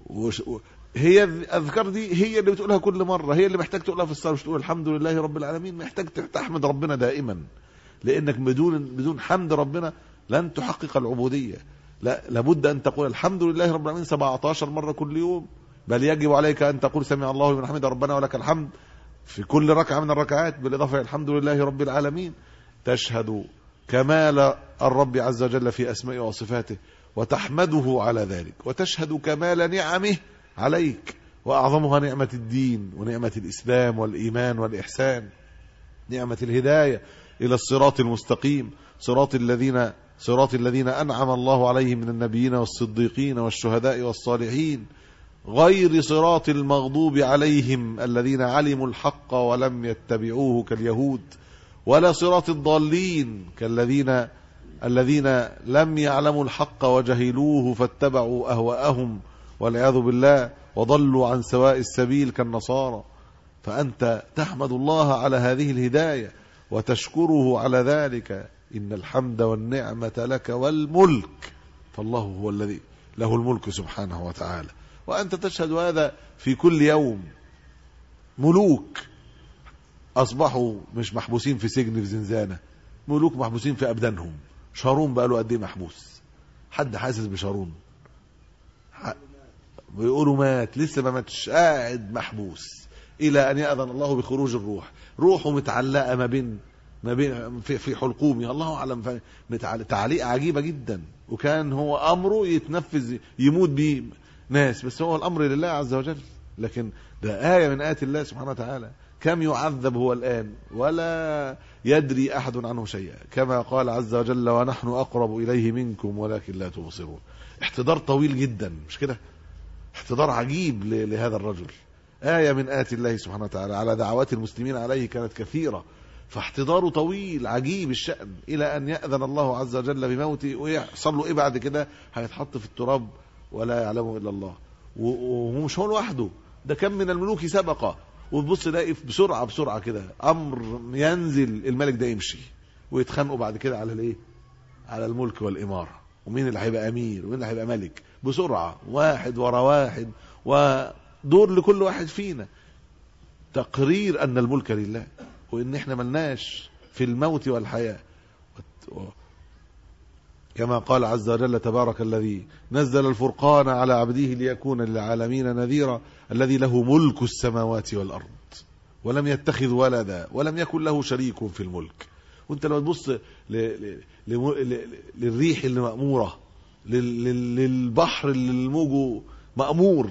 هي الأذكار دي هي اللي بتقولها كل مرة، هي اللي محتاج تقولها في الصلاة، مش تقول الحمد لله رب العالمين. محتاج تحمد ربنا دائما، لأنك بدون بدون حمد ربنا لن تحقق العبودية. لا، لابد أن تقول الحمد لله رب العالمين سبعة عشر مرة كل يوم، بل يجب عليك أن تقول سمع الله لمن حمده ربنا ولك الحمد في كل ركعة من الركعات بالإضافة إلى الحمد لله رب العالمين تشهد كمال الرب عز وجل في أسمائه وصفاته وتحمده على ذلك، وتشهد كمال نعمه عليك، وأعظمها نعمة الدين ونعمة الإسلام والإيمان والإحسان، نعمة الهداية إلى الصراط المستقيم، صراط الذين صراط الذين أنعم الله عليهم من النبيين والصديقين والشهداء والصالحين، غير صراط المغضوب عليهم الذين علموا الحق ولم يتبعوه كاليهود، ولا صراط الضالين كالذين الذين لم يعلموا الحق وجهلوه فاتبعوا أهواءهم والعياذ بالله وضلوا عن سواء السبيل كالنصارى. فأنت تحمد الله على هذه الهداية وتشكره على ذلك. إن الحمد والنعمة لك والملك، فالله هو الذي له الملك سبحانه وتعالى، وأنت تشهد هذا في كل يوم. ملوك أصبحوا مش محبوسين في سجن في زنزانة، ملوك محبوسين في أبدانهم. شارون بقى له قد ايه محبوس؟ حد حاسس بشارون؟ بيقولوا مات، لسه ما ماتش، قاعد محبوس إلى أن يأذن الله بخروج الروح. روحه متعلقة ما بين ما بين في, في حلقومه، الله أعلم، تعليق عجيبة جدا. وكان هو أمره يتنفذ يموت به ناس، بس هو الأمر لله عز وجل. لكن ده آية من آيات الله سبحانه وتعالى. كم يعذب هو الآن ولا يدري أحد عنه شيئا، كما قال عز وجل ونحن أقرب إليه منكم ولكن لا تبصرون. احتضار طويل جدا، مش كده؟ احتضار عجيب لهذا الرجل. آية من آيات الله سبحانه وتعالى. على دعوات المسلمين عليه كانت كثيرة، فاحتضاره طويل عجيب الشأن إلى أن يأذن الله عز وجل بموته. ويحصل له إيه بعد كده؟ هيتحط في التراب ولا يعلمه إلا الله. وهو مش هو لوحده، ده كم من الملوك سبقه. وتبص تلاقي بسرعة بسرعة كده أمر ينزل، الملك ده يمشي، ويتخانقوا بعد كده على الإيه؟ على الملك والإمارة، ومين اللي هيبقى أمير ومين اللي هيبقى ملك، بسرعة واحد ورا واحد، ودور لكل واحد فينا تقرير أن الملك لله، وإن إحنا ملناش في الموت والحياة. كما قال عز وجل تبارك الذي نزل الفرقان على عبده ليكون للعالمين نذيرا الذي له ملك السماوات والأرض ولم يتخذ ولدا ولم يكن له شريك في الملك. وانت لو تبص للريح اللي مأمورة، للبحر اللي الموج مأمور،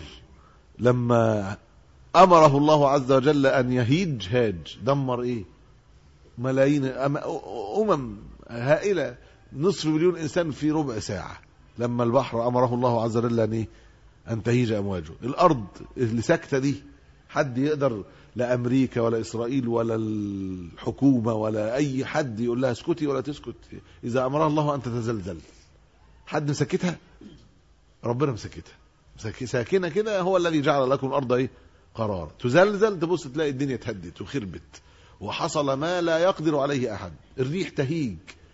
لما أمره الله عز وجل أن يهيج هاج، دمر إيه؟ ملايين أمم هائلة، نصف مليون إنسان في ربع ساعة، لما البحر أمره الله عز وجل أن أن تهيج أمواجه. الأرض اللي ساكتة دي حد يقدر، لا أمريكا ولا إسرائيل ولا الحكومة ولا أي حد يقول لها اسكتي ولا تسكت. إذا أمرها الله أن تتزلزل، حد مسكتها؟ ربنا مسكتها، ساكنة كده. هو الذي جعل لكم الأرض إيه؟ قرار. تزلزل تبص تلاقي الدنيا تهدت وخربت، وحصل ما لا يقدر عليه أحد. الريح تهيج،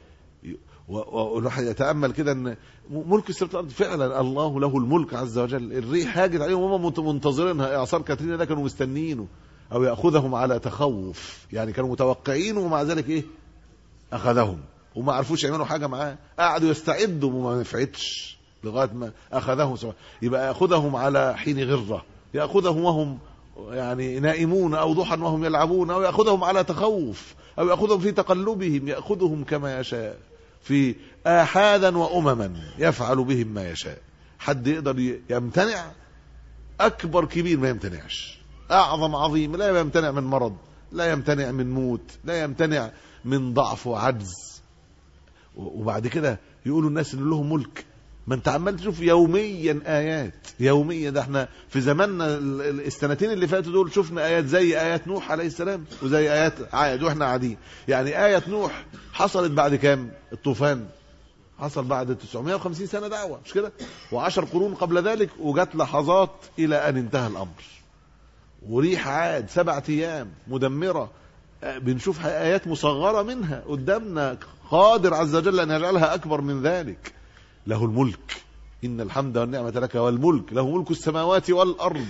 والواحد يتأمل كده ان ملك السماوات والارض فعلا الله له الملك عز وجل. الريح هاجت عليهم وهم منتظرينها، اعصار كاترينا ده كانوا مستنينه او ياخذهم على تخوف، يعني كانوا متوقعين ومع ذلك ايه؟ اخذهم وما عرفوش يعملوا حاجه معاه، قعدوا يستعدوا وما نفعتش لغايه ما اخذهم. يبقى ياخذهم على حين غره، ياخذهم وهم يعني نائمون او ضحى وهم يلعبون، او ياخذهم على تخوف، او ياخذهم في تقلبهم، ياخذهم كما يشاء في آحادا وأمما يفعل بهم ما يشاء. حد يقدر يمتنع؟ أكبر كبير ما يمتنعش، أعظم عظيم لا يمتنع من مرض، لا يمتنع من موت، لا يمتنع من ضعف وعجز. وبعد كده يقولوا الناس اللي لهم ملك، ما انت عمال تشوف يوميا آيات يوميا. ده احنا في زماننا السنتين اللي فاتوا دول شفنا آيات زي آيات نوح عليه السلام وزي آيات عاد واحنا قاعدين. يعني آية نوح حصلت بعد كام؟ الطوفان حصل بعد تسعمائة وخمسين سنة دعوة، مش كده؟ وعشر قرون قبل ذلك، وجات لحظات إلى أن انتهى الأمر. وريح عاد سبعة أيام مدمرة، بنشوف آيات مصغرة منها قدامنا، قادر عز وجل أن يجعلها أكبر من ذلك. له الملك، إن الحمد والنعمة لك والملك، له ملك السماوات والأرض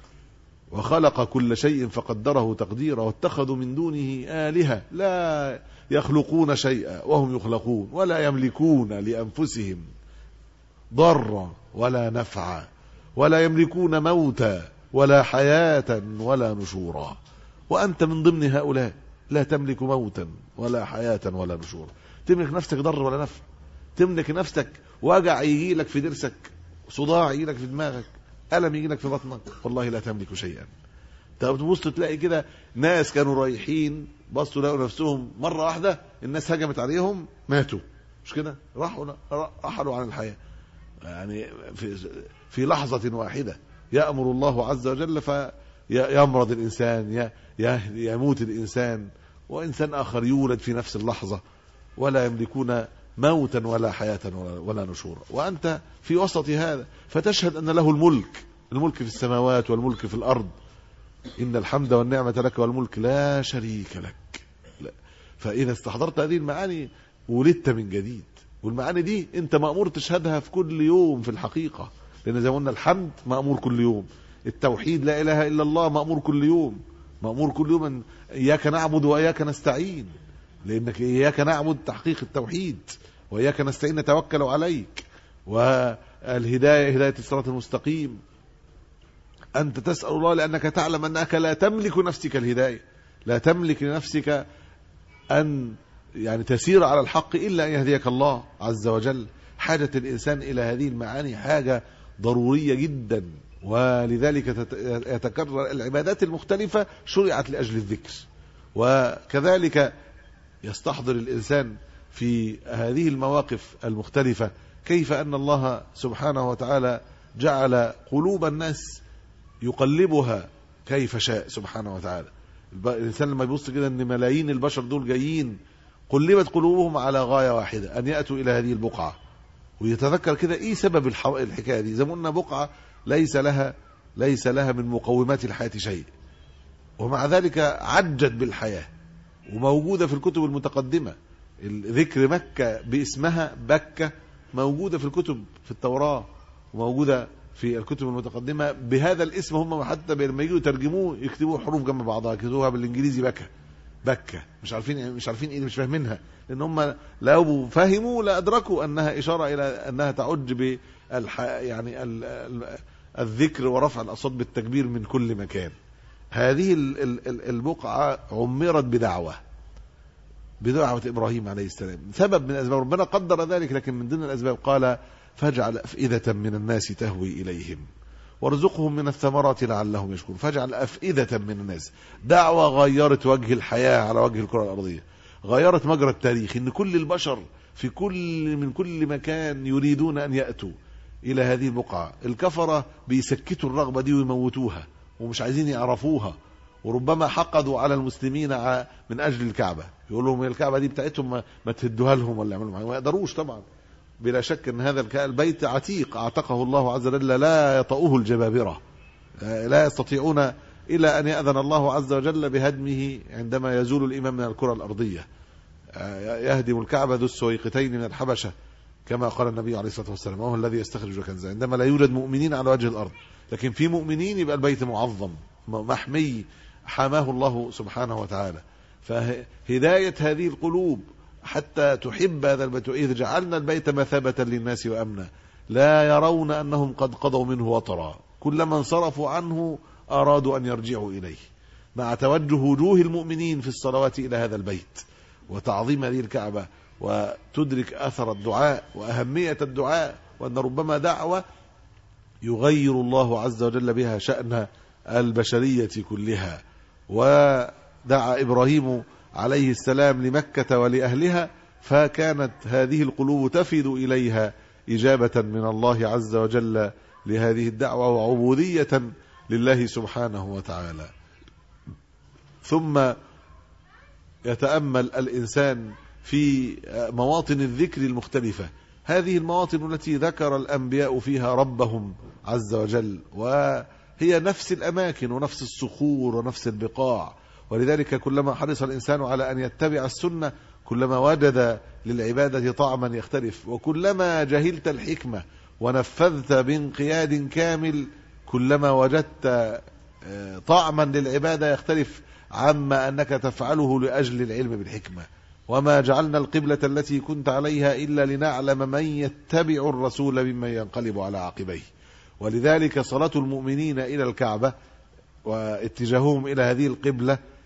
وخلق كل شيء فقدره تقديرا واتخذوا من دونه آلهة لا يخلقون شيئا وهم يخلقون ولا يملكون لأنفسهم ضرا ولا نفعا ولا يملكون موتا ولا حياة ولا نشورا وأنت من ضمن هؤلاء، لا تملك موتا ولا حياة ولا نشورا. تملك نفسك ضر ولا نفع؟ تملك نفسك وجع يجي لك في ضرسك، صداع يجي لك في دماغك، ألم يجي لك في بطنك؟ والله لا تملك شيئا. طب تبص تلاقي كده ناس كانوا رايحين بصوا لقوا نفسهم مرة واحدة الناس هجمت عليهم ماتوا، مش كده؟ راحوا رحلوا عن الحياة يعني في في لحظة واحدة. يأمر الله عز وجل فيمرض الإنسان، يموت الإنسان، وإنسان آخر يولد في نفس اللحظة، ولا يملكون موتا ولا حياة ولا نشورا. وأنت في وسط هذا فتشهد أن له الملك، الملك في السماوات والملك في الأرض. إن الحمد والنعمة لك والملك لا شريك لك. لا. فإذا استحضرت هذه المعاني ولدت من جديد، والمعاني دي أنت مأمور تشهدها في كل يوم في الحقيقة، لأن زي ما قلنا الحمد مأمور كل يوم، التوحيد لا إله إلا الله مأمور كل يوم، مأمور كل يوم أن إياك نعبد وإياك نستعين، لأنك إياك نعبد تحقيق التوحيد، وإياك نستعين نتوكل عليك، والهداية هداية الصراط المستقيم. أنت تسأل الله لأنك تعلم أنك لا تملك نفسك الهداية، لا تملك لنفسك أن يعني تسير على الحق إلا أن يهديك الله عز وجل. حاجة الإنسان إلى هذه المعاني حاجة ضرورية جدا، ولذلك يتكرر العبادات المختلفة شرعت لأجل الذكر. وكذلك يستحضر الإنسان في هذه المواقف المختلفة كيف أن الله سبحانه وتعالى جعل قلوب الناس يقلبها كيف شاء سبحانه وتعالى. الإنسان لما يبص كده أن ملايين البشر دول جايين قلبت قلوبهم على غاية واحدة، أن يأتوا إلى هذه البقعة، ويتذكر كده إيه سبب الحكاية دي. زي ما قلنا بقعة ليس لها ليس لها من مقومات الحياة شيء، ومع ذلك عجت بالحياة وموجودة في الكتب المتقدمة. ذكر مكة باسمها بكة موجودة في الكتب في التوراة، وموجودة في الكتب المتقدمة بهذا الاسم. هم حتى لما يجوا يترجموه يكتبوا حروف جنب بعضها، يكتبوها بالانجليزي بكة بكة، مش عارفين مش عارفين ايه، مش فاهمينها، لان هم لو فهموا لادركوا انها اشاره الى انها تعج بالح يعني ال... ال... الذكر ورفع الاصوات بالتكبير من كل مكان. هذه البقعه عمرت بدعوه بدعوه ابراهيم عليه السلام، سبب من اسباب ربنا قدر ذلك، لكن من ضمن الاسباب قال فاجعل افئده من الناس تهوي اليهم وارزقهم من الثمرات لعلهم يشكرون. فاجعل أفئدة من الناس، دعوة غيرت وجه الحياة على وجه الكرة الأرضية، غيرت مجرى التاريخ، إن كل البشر في كل من كل مكان يريدون أن يأتوا إلى هذه البقعة. الكفرة بيسكتوا الرغبة دي ويموتوها ومش عايزين يعرفوها، وربما حقدوا على المسلمين من أجل الكعبة، يقول لهم الكعبة دي بتاعتهم ما تهدوها لهم ولا يعملوا معاهم، ما يقدروش طبعا. بلا شك ان هذا البيت عتيق اعتقه الله عز وجل، لا يطؤه الجبابرة، لا يستطيعون إلى أن يأذن الله عز وجل بهدمه عندما يزول الإمام من الكرة الأرضية. يهدم الكعبة ذو السويقتين من الحبشة كما قال النبي عليه الصلاة والسلام، وهو الذي يستخرج كنزه، عندما لا يوجد مؤمنين على وجه الأرض، لكن في مؤمنين يبقى البيت معظم محمي حماه الله سبحانه وتعالى. فهداية هذه القلوب حتى تحب هذا البيت، إذ جعلنا البيت مثابة للناس وأمنا لا يرون أنهم قد قضوا منه وطرا، كلما انصرفوا عنه أرادوا أن يرجعوا إليه، مع توجه وجوه المؤمنين في الصلوات إلى هذا البيت وتعظيم هذه الكعبة، وتدرك أثر الدعاء وأهمية الدعاء، وأن ربما دعوة يغير الله عز وجل بها شأن البشرية كلها. ودعا إبراهيم عليه السلام لمكة ولأهلها، فكانت هذه القلوب تفد إليها إجابة من الله عز وجل لهذه الدعوة وعبودية لله سبحانه وتعالى. ثم يتأمل الإنسان في مواطن الذكر المختلفة، هذه المواطن التي ذكر الأنبياء فيها ربهم عز وجل، وهي نفس الأماكن ونفس الصخور ونفس البقاع، ولذلك كلما حرص الإنسان على أن يتبع السنة كلما وجد للعبادة طعما يختلف، وكلما جهلت الحكمة ونفذت بانقياد كامل كلما وجدت طعما للعبادة يختلف عما أنك تفعله لأجل العلم بالحكمة. وما جعلنا القبلة التي كنت عليها إلا لنعلم من يتبع الرسول ممن ينقلب على عقبيه. ولذلك صلاة المؤمنين إلى الكعبة واتجاههم إلى هذه القبلة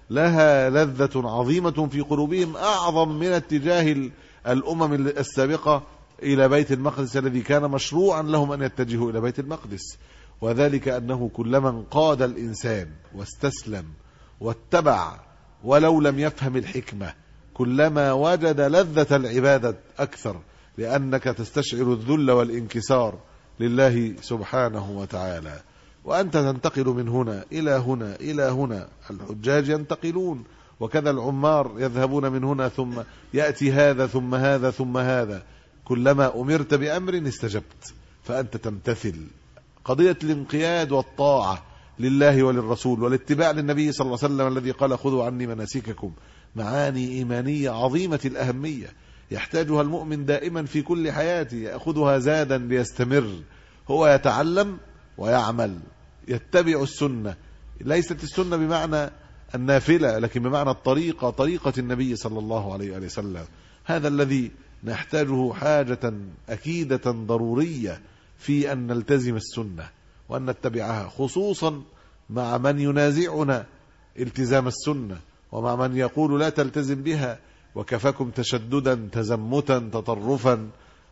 لها لذة عظيمة في قلوبهم أعظم من اتجاه الأمم السابقة إلى بيت المقدس الذي كان مشروعا لهم أن يتجهوا إلى بيت المقدس. وذلك أنه كلما انقاد الإنسان واستسلم واتبع ولو لم يفهم الحكمة كلما وجد لذة العبادة أكثر، لأنك تستشعر الذل والانكسار لله سبحانه وتعالى. وأنت تنتقل من هنا إلى هنا إلى هنا، الحجاج ينتقلون وكذا العمار يذهبون من هنا ثم يأتي هذا ثم هذا ثم هذا. كلما أمرت بأمر استجبت فأنت تمتثل. قضية الانقياد والطاعة لله وللرسول والاتباع للنبي صلى الله عليه وسلم الذي قال خذوا عني مناسككم معاني إيمانية عظيمة الأهمية يحتاجها المؤمن دائما في كل حياته، يأخذها زادا ليستمر. هو يتعلم ويعمل، يتبع السنة، ليست السنة بمعنى النافلة لكن بمعنى الطريقة، طريقة النبي صلى الله عليه وسلم. هذا الذي نحتاجه حاجة أكيدة ضرورية في أن نلتزم السنة وأن نتبعها، خصوصا مع من ينازعنا التزام السنة ومع من يقول لا تلتزم بها وكفاكم تشددا تزمتا تطرفا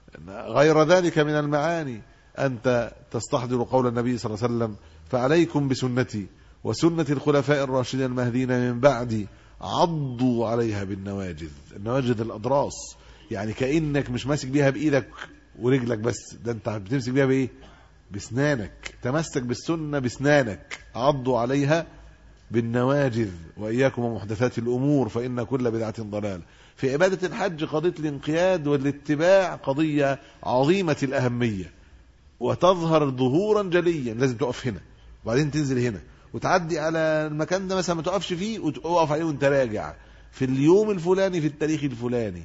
غير ذلك من المعاني. أنت تستحضر قول النبي صلى الله عليه وسلم فعليكم بسنتي وسنة الخلفاء الراشدين المهديين من بعدي عضوا عليها بالنواجذ. النواجذ الأضراس، يعني كأنك مش ماسك بيها بإيدك ورجلك بس، ده انت بتمسك بيها بإيه؟ بسنانك. تمسك بالسنة بسنانك. عضوا عليها بالنواجذ وإياكم ومحدثات الأمور فإن كل بدعة ضلال. في عبادة الحج قضية الانقياد والاتباع قضية عظيمة الأهمية وتظهر ظهورا جليا. لازم تقف هنا وبعدين تنزل هنا وتعدي على المكان ده مثلا ما تقفش فيه وتقف عليه وانت راجع في اليوم الفلاني في التاريخ الفلاني،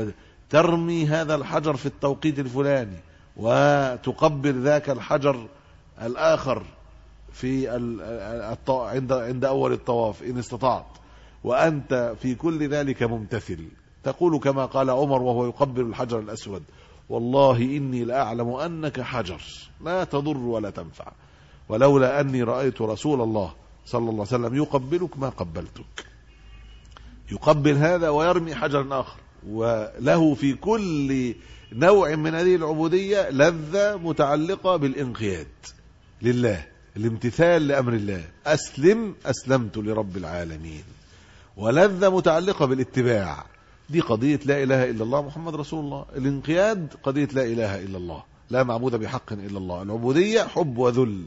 وترمي هذا الحجر في التوقيت الفلاني وتقبل ذاك الحجر الآخر في عند عند أول الطواف إن استطعت، وأنت في كل ذلك ممتثل. تقول كما قال عمر وهو يقبل الحجر الأسود والله إني لأعلم أنك حجر لا تضر ولا تنفع، ولولا أني رأيت رسول الله صلى الله عليه وسلم يقبلك ما قبلتك. يقبل هذا ويرمي حجرا آخر، وله في كل نوع من هذه العبودية لذة متعلقة بالانقياد لله، الامتثال لأمر الله. أسلم أسلمت لرب العالمين. ولذة متعلقة بالاتباع، دي قضية لا إله إلا الله محمد رسول الله. الانقياد قضية لا إله إلا الله لا معبود بحق إلا الله. العبودية حب وذل.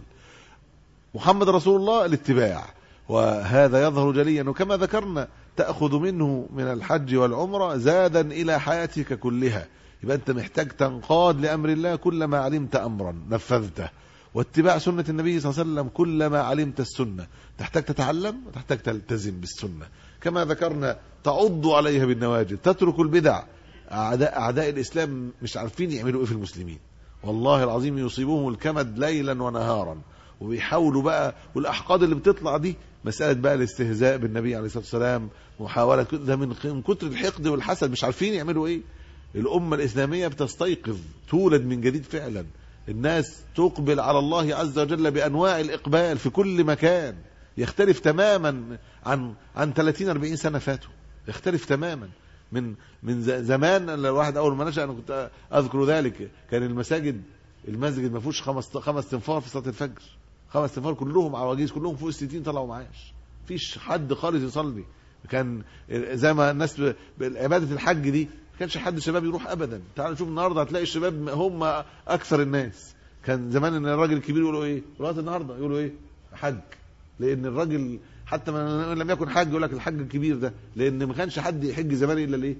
محمد رسول الله الاتباع، وهذا يظهر جليا. وكما ذكرنا تأخذ منه من الحج والعمرة زادا إلى حياتك كلها. يبقى أنت محتاج تنقاد لأمر الله كلما علمت أمرا نفذته، واتباع سنة النبي صلى الله عليه وسلم كلما علمت السنة. تحتاج تتعلم وتحتاج تلتزم بالسنة كما ذكرنا. تعض عليها بالنواجذ، تترك البدع. أعداء, أعداء الإسلام مش عارفين يعملوا إيه في المسلمين، والله العظيم يصيبهم الكمد ليلا ونهارا، وبيحاولوا بقى. والأحقاد اللي بتطلع دي مسألة بقى الاستهزاء بالنبي عليه الصلاة والسلام، محاولة ده من كتر الحقد والحسد مش عارفين يعملوا إيه. الأمة الإسلامية بتستيقظ، تولد من جديد فعلا. الناس تقبل على الله عز وجل بأنواع الإقبال في كل مكان، يختلف تماما عن عن ثلاثين أربعين سنة فاتوا. يختلف تماما من من زمان. الواحد أول ما نشأ أنا كنت أذكر ذلك، كان المساجد المسجد ما فيهوش خمس خمس تنفار في صلاة الفجر، خمس تنفار كلهم عواجيز، كلهم فوق الستين طلعوا معاش، فيش حد خالص يصلي. كان زي ما الناس عبادة الحج دي ما كانش حد شباب يروح ابدا. تعال شوف النهارده هتلاقي الشباب هم اكثر الناس. كان زمان ان الراجل الكبير يقولوا ايه لغايه النهارده يقولوا ايه حج، لان الراجل حتى من لم يكن حج يقول لك الحج الكبير ده، لان ما كانش حد يحج زمان الا ليه.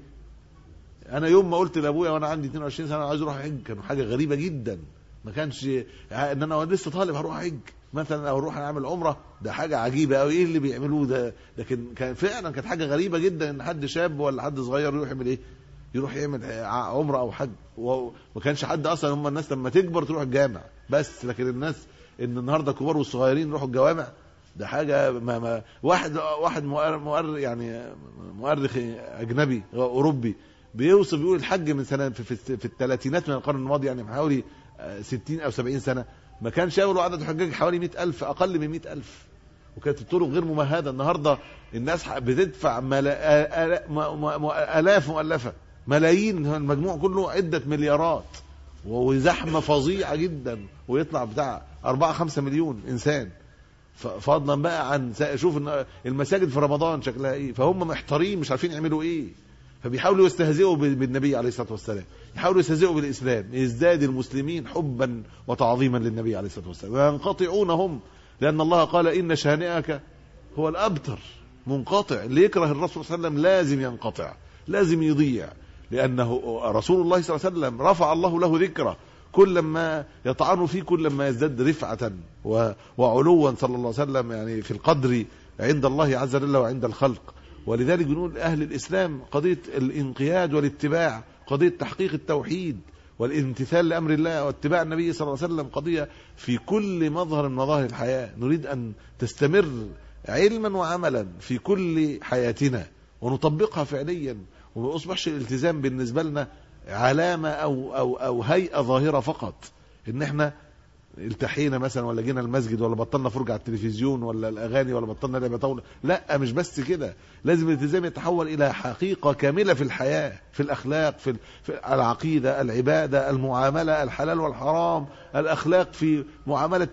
انا يوم ما قلت لابويا وانا عندي اثنين وعشرين سنه عايز اروح احج كانوا حاجه غريبه جدا. ما كانش ان انا لسه طالب هروح احج مثلا او اروح اعمل عمره، ده حاجه عجيبه قوي ايه اللي بيعملوه ده. لكن كان فعلا كانت حاجه غريبه جدا ان حد شاب ولا حد صغير يروح يعمل ايه، يروح يعمل عمره او حج. وما كانش حد اصلا، هم الناس لما تكبر تروح الجامع بس، لكن الناس ان النهارده الكبار والصغيرين يروحوا الجوامع ده حاجه ما, ما واحد واحد مؤرخ يعني مؤرخ اجنبي اوروبي بيوصف بيقول الحج من سنه في, في, في الثلاثينات من القرن الماضي، يعني من حوالي ستين او سبعين سنه، ما كانش يقولوا عدد الحجاج حوالي مئة ألف، اقل من مئة ألف. وكانت الطرق غير ممهدة. النهاردة الناس بتدفع آلاف مؤلفة، ملايين، المجموع كله عدة مليارات، وزحمة فظيعة جدا، ويطلع بتاع أربعة خمسة مليون إنسان. فضلا بقى عن شوف المساجد في رمضان شكلها ايه. فهم محتارين مش عارفين يعملوا ايه، فبيحاولوا يستهزئوا بالنبي عليه الصلاة والسلام، يحاولوا يستهزئوا بالإسلام، يزداد المسلمين حبا وتعظيما للنبي عليه الصلاة والسلام، وينقطعون هم، لأن الله قال إن شانئك هو الأبتر. منقطع، اللي يكره الرسول صلى الله عليه وسلم لازم ينقطع، لازم يضيع، لأنه رسول الله صلى الله عليه وسلم رفع الله له ذكره، كل ما يطعن فيه كل ما يزداد رفعة وعلوا صلى الله عليه وسلم، يعني في القدر عند الله عز وجل وعند الخلق. ولذلك بنقول أهل الإسلام قضية الانقياد والاتباع، قضية تحقيق التوحيد والامتثال لأمر الله واتباع النبي صلى الله عليه وسلم، قضية في كل مظهر من مظاهر الحياة. نريد أن تستمر علما وعملا في كل حياتنا ونطبقها فعليا، وما أصبحش الالتزام بالنسبة لنا علامة أو, أو, أو هيئة ظاهرة فقط، إن احنا التحينا مثلا ولا جينا المسجد ولا بطلنا فرجة على التلفزيون ولا الأغاني ولا بطلنا لعبة طاولة. لا، مش بس كده، لازم الالتزام يتحول إلى حقيقة كاملة في الحياة، في الأخلاق، في العقيدة، العبادة، المعاملة، الحلال والحرام، الأخلاق في معاملة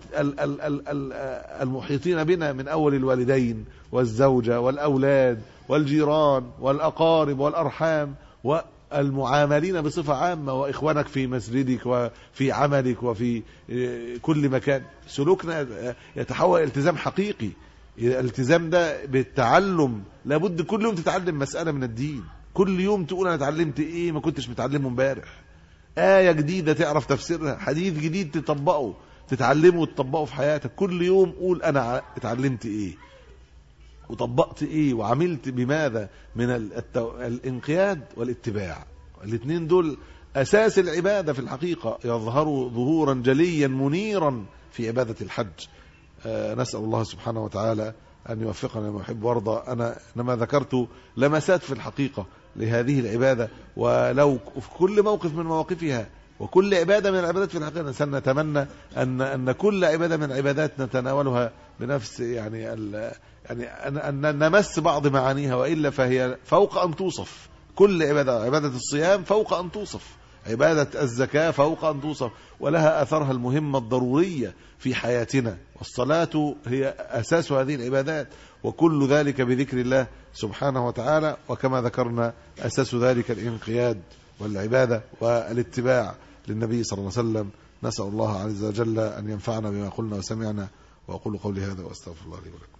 المحيطين بنا من أول الوالدين والزوجة والأولاد والجيران والأقارب والأرحام والمعاملين بصفة عامة، وإخوانك في مسجدك وفي عملك وفي كل مكان. سلوكنا يتحول التزام حقيقي. الالتزام ده بالتعلم، لابد كل يوم تتعلم مسألة من الدين، كل يوم تقول أنا اتعلمت إيه ما كنتش متعلمه امبارح، آية جديدة تعرف تفسيرها، حديث جديد تطبقه تتعلمه وتطبقه في حياتك. كل يوم قول أنا اتعلمت إيه وطبقت ايه وعملت بماذا من التو... الانقياد والاتباع. الاثنين دول اساس العبادة في الحقيقة، يظهروا ظهورا جليا منيرا في عبادة الحج. آه نسأل الله سبحانه وتعالى ان يوفقنا لما يحب ويرضى. انا انما ذكرت لمسات في الحقيقة لهذه العبادة، ولو في كل موقف من مواقفها وكل عبادة من العبادات في الحقيقة نتمنى ان ان كل عبادة من العبادات نتناولها بنفس يعني ال... يعني أن نمس بعض معانيها، وإلا فهي فوق أن توصف. كل عبادة، عبادة الصيام فوق أن توصف، عبادة الزكاة فوق أن توصف، ولها أثرها المهمة الضرورية في حياتنا، والصلاة هي أساس هذه العبادات، وكل ذلك بذكر الله سبحانه وتعالى. وكما ذكرنا أساس ذلك الانقياد والعبادة والاتباع للنبي صلى الله عليه وسلم. نسأل الله عز وجل أن ينفعنا بما قلنا وسمعنا، وأقول قولي هذا وأستغفر الله لي ولكم.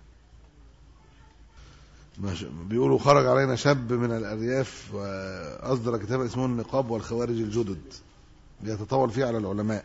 بيقولوا خرج علينا شاب من الأرياف وأصدر كتابا اسمه النقاب والخوارج الجدد، بيتطاول فيه على العلماء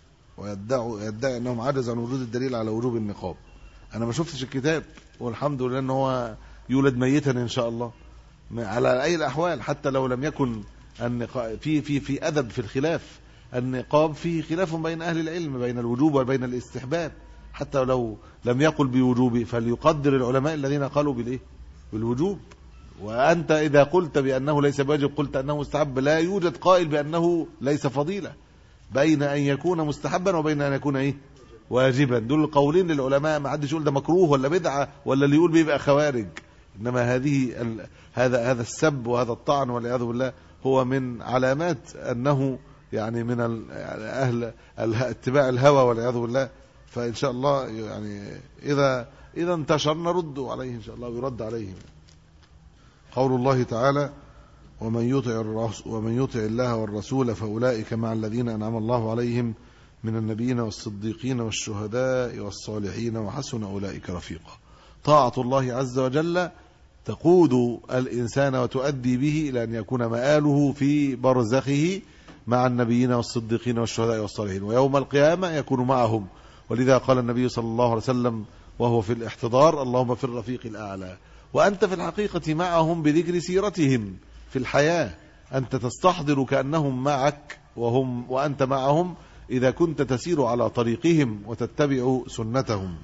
ويدعي يدعي أنهم عجزوا عن وجود الدليل على وجوب النقاب. أنا ما شفتش الكتاب، والحمد لله أنه هو يولد ميتا إن شاء الله على أي الأحوال، حتى لو لم يكن النقاب في في في أدب في الخلاف. النقاب فيه خلاف بين أهل العلم بين الوجوب وبين الاستحباب، حتى لو لم يقل بوجوبه فليقدر العلماء الذين قالوا بالإيه؟ بالوجوب. وأنت إذا قلت بأنه ليس بواجب قلت أنه مستحب. لا يوجد قائل بأنه ليس فضيلة، بين أن يكون مستحبا وبين أن يكون إيه؟ واجبا. دول القولين للعلماء، ما حدش يقول ده مكروه ولا بدعة ولا اللي يقول بيبقى خوارج. إنما هذه ال... هذا هذا السب وهذا الطعن والعياذ بالله هو من علامات أنه يعني من ال... يعني أهل اتباع الهوى والعياذ بالله. فإن شاء الله يعني إذا إذا انتشر نرد عليه إن شاء الله ويرد عليهم. قول الله تعالى: ومن يطع الرسول ومن يطع الله والرسول فأولئك مع الذين أنعم الله عليهم من النبيين والصديقين والشهداء والصالحين وحسن أولئك رفيقا. طاعة الله عز وجل تقود الإنسان وتؤدي به إلى أن يكون مآله في برزخه مع النبيين والصديقين والشهداء والصالحين، ويوم القيامة يكون معهم. ولذا قال النبي صلى الله عليه وسلم وهو في الاحتضار: اللهم في الرفيق الأعلى. وأنت في الحقيقة معهم بذكر سيرتهم في الحياة، أنت تستحضر كأنهم معك وهم وأنت معهم إذا كنت تسير على طريقهم وتتبع سنتهم.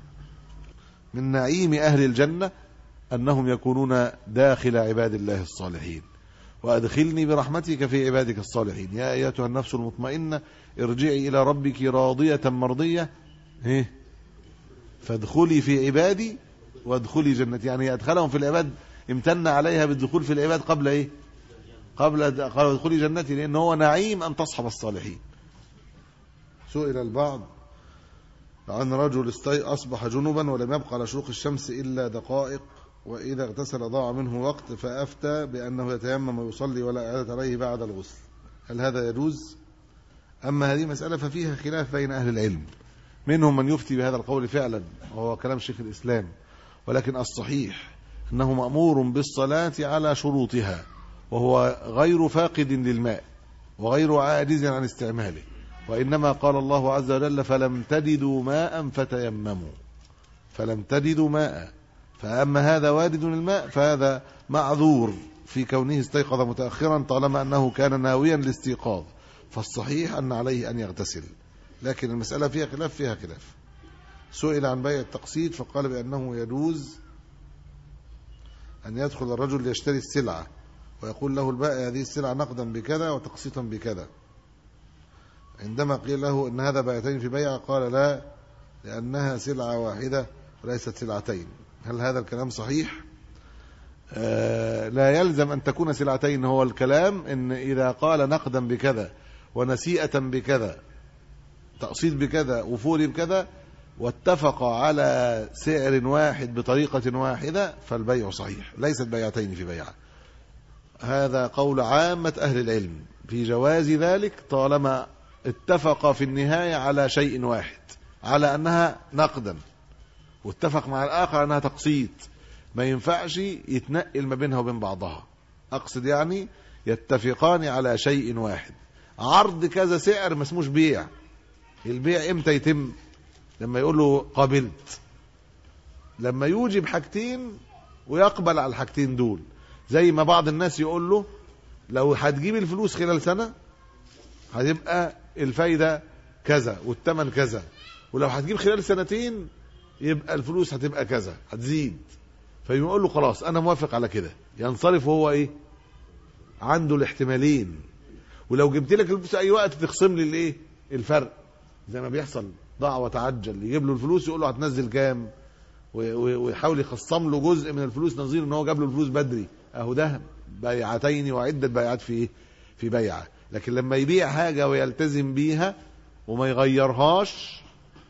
من نعيم أهل الجنة أنهم يكونون داخل عباد الله الصالحين. وأدخلني برحمتك في عبادك الصالحين. يا أيتها النفس المطمئنة ارجعي إلى ربك راضية مرضية فادخلي في عبادي وادخلي جنتي، يعني أدخلهم في العباد، امتن عليها بالدخول في العباد قبل إيه؟ قبل قال وادخلي جنتي، لأن هو نعيم أن تصحب الصالحين. سئل البعض عن رجل أصبح جنبا ولم يبقى على شروق الشمس إلا دقائق، وإذا اغتسل ضاع منه وقت، فأفتى بأنه يتيمم ويصلي ولا إعادة عليه بعد الغسل، هل هذا يجوز؟ أما هذه مسألة ففيها خلاف بين أهل العلم، منهم من يفتي بهذا القول فعلا وهو كلام شيخ الإسلام، ولكن الصحيح أنه مأمور بالصلاة على شروطها، وهو غير فاقد للماء وغير عاجز عن استعماله، وإنما قال الله عز وجل فلم تجدوا ماء فتيمموا، فلم تجدوا ماء، فأما هذا وارد الماء فهذا معذور في كونه استيقظ متأخرا طالما أنه كان ناويا الاستيقاظ، فالصحيح أن عليه أن يغتسل، لكن المسألة فيها خلاف فيها خلاف. سئل عن بيع التقسيط فقال بأنه يجوز أن يدخل الرجل ليشتري السلعة ويقول له البائع هذه السلعة نقدا بكذا وتقسيطا بكذا، عندما قيل له إن هذا بيعتين في بيع قال لا، لأنها سلعة واحدة وليست سلعتين. هل هذا الكلام صحيح؟ آه لا يلزم أن تكون سلعتين، هو الكلام إن إذا قال نقدا بكذا ونسيئة بكذا تقسيط بكذا وفوري بكذا واتفق على سعر واحد بطريقة واحدة فالبيع صحيح، ليست بيعتين في بيع. هذا قول عامة أهل العلم في جواز ذلك طالما اتفق في النهاية على شيء واحد، على أنها نقدا، واتفق مع الآخر أنها تقسيط، ما ينفعش يتنقل ما بينها وبين بعضها. أقصد يعني يتفقان على شيء واحد، عرض كذا سعر ما اسموش بيع. البيع امتى يتم؟ لما يقول له قبلت، لما يوجب حاجتين ويقبل على الحاجتين دول، زي ما بعض الناس يقول له لو هتجيب الفلوس خلال سنة هتبقى الفايدة كذا والثمن كذا، ولو هتجيب خلال سنتين يبقى الفلوس هتبقى كذا هتزيد، فيقول له خلاص انا موافق على كده، ينصرف وهو ايه عنده الاحتمالين، ولو جبت لك الفلوس اي وقت تخصم لي الايه الفرق، زي ما بيحصل ضاع وتعجل، يجيب له الفلوس يقول له هتنزل كام ويحاول يخصم له جزء من الفلوس نظير ان هو جاب له الفلوس بدري، اهو ده بيعتين وعدة بيعات في ايه في بيعه. لكن لما يبيع حاجه ويلتزم بيها وما يغيرهاش،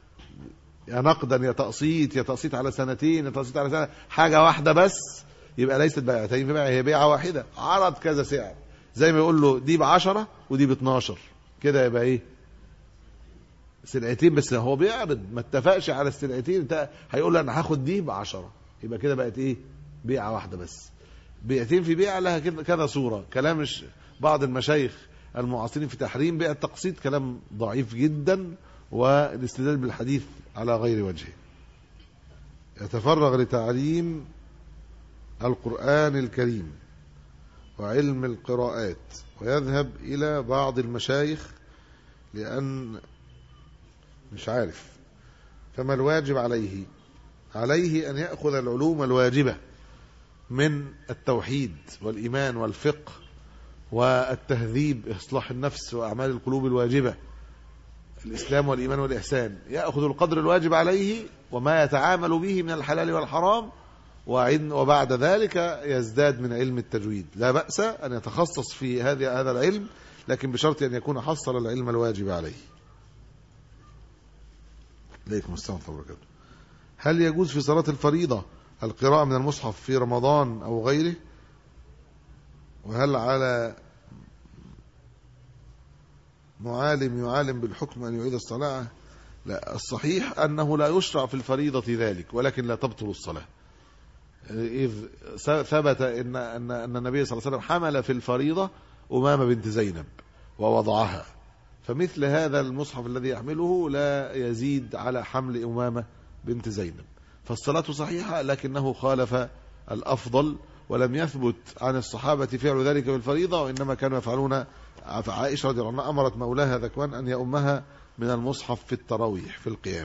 يا نقدا يا تقسيط، يا تقسيط على سنتين يا تقسيط على سنه، حاجه واحده بس، يبقى ليست بيعتين في بيعه، هي بيعه واحده، عرض كذا سعر، زي ما يقول له دي بعشرة ودي باتناشر، كده يبقى ايه سلعتين بس، هو بيعرض ما اتفقش على السلعتين، هيقول له انا هاخد دي بعشرة، يبقى كده بقت ايه بيعه واحده بس. بيعتين في بيعه لها كذا صوره. كلام بعض المشايخ المعاصرين في تحريم بيع التقسيط كلام ضعيف جدا، والاستدلال بالحديث على غير وجهه. يتفرغ لتعليم القرآن الكريم وعلم القراءات ويذهب إلى بعض المشايخ لأن مش عارف، فما الواجب عليه؟ عليه أن يأخذ العلوم الواجبة من التوحيد والإيمان والفقه والتهذيب، إصلاح النفس وأعمال القلوب الواجبة، الإسلام والإيمان والإحسان، يأخذ القدر الواجب عليه وما يتعامل به من الحلال والحرام، وبعد ذلك يزداد من علم التجويد. لا بأس أن يتخصص في هذا هذا العلم، لكن بشرط أن يكون حصل العلم الواجب عليه. عليكم السلام ورحمة الله وبركاته. هل يجوز في صلاة الفريضة القراءة من المصحف في رمضان أو غيره؟ وهل على معالم يعالم بالحكم أن يعيد الصلاة؟ لا، الصحيح أنه لا يشرع في الفريضة ذلك، ولكن لا تبطل الصلاة، إذ ثبت إن, أن, أن النبي صلى الله عليه وسلم حمل في الفريضة أمامة بنت زينب ووضعها، فمثل هذا المصحف الذي يحمله لا يزيد على حمل أمامة بنت زينب، فالصلاة صحيحة، لكنه خالف الأفضل، ولم يثبت عن الصحابة فعل ذلك بالفريضة، وإنما كانوا يفعلون. عائشة رضي الله عنها أمرت مولاها ذكوان أن يؤمها من المصحف في التراويح في القيام.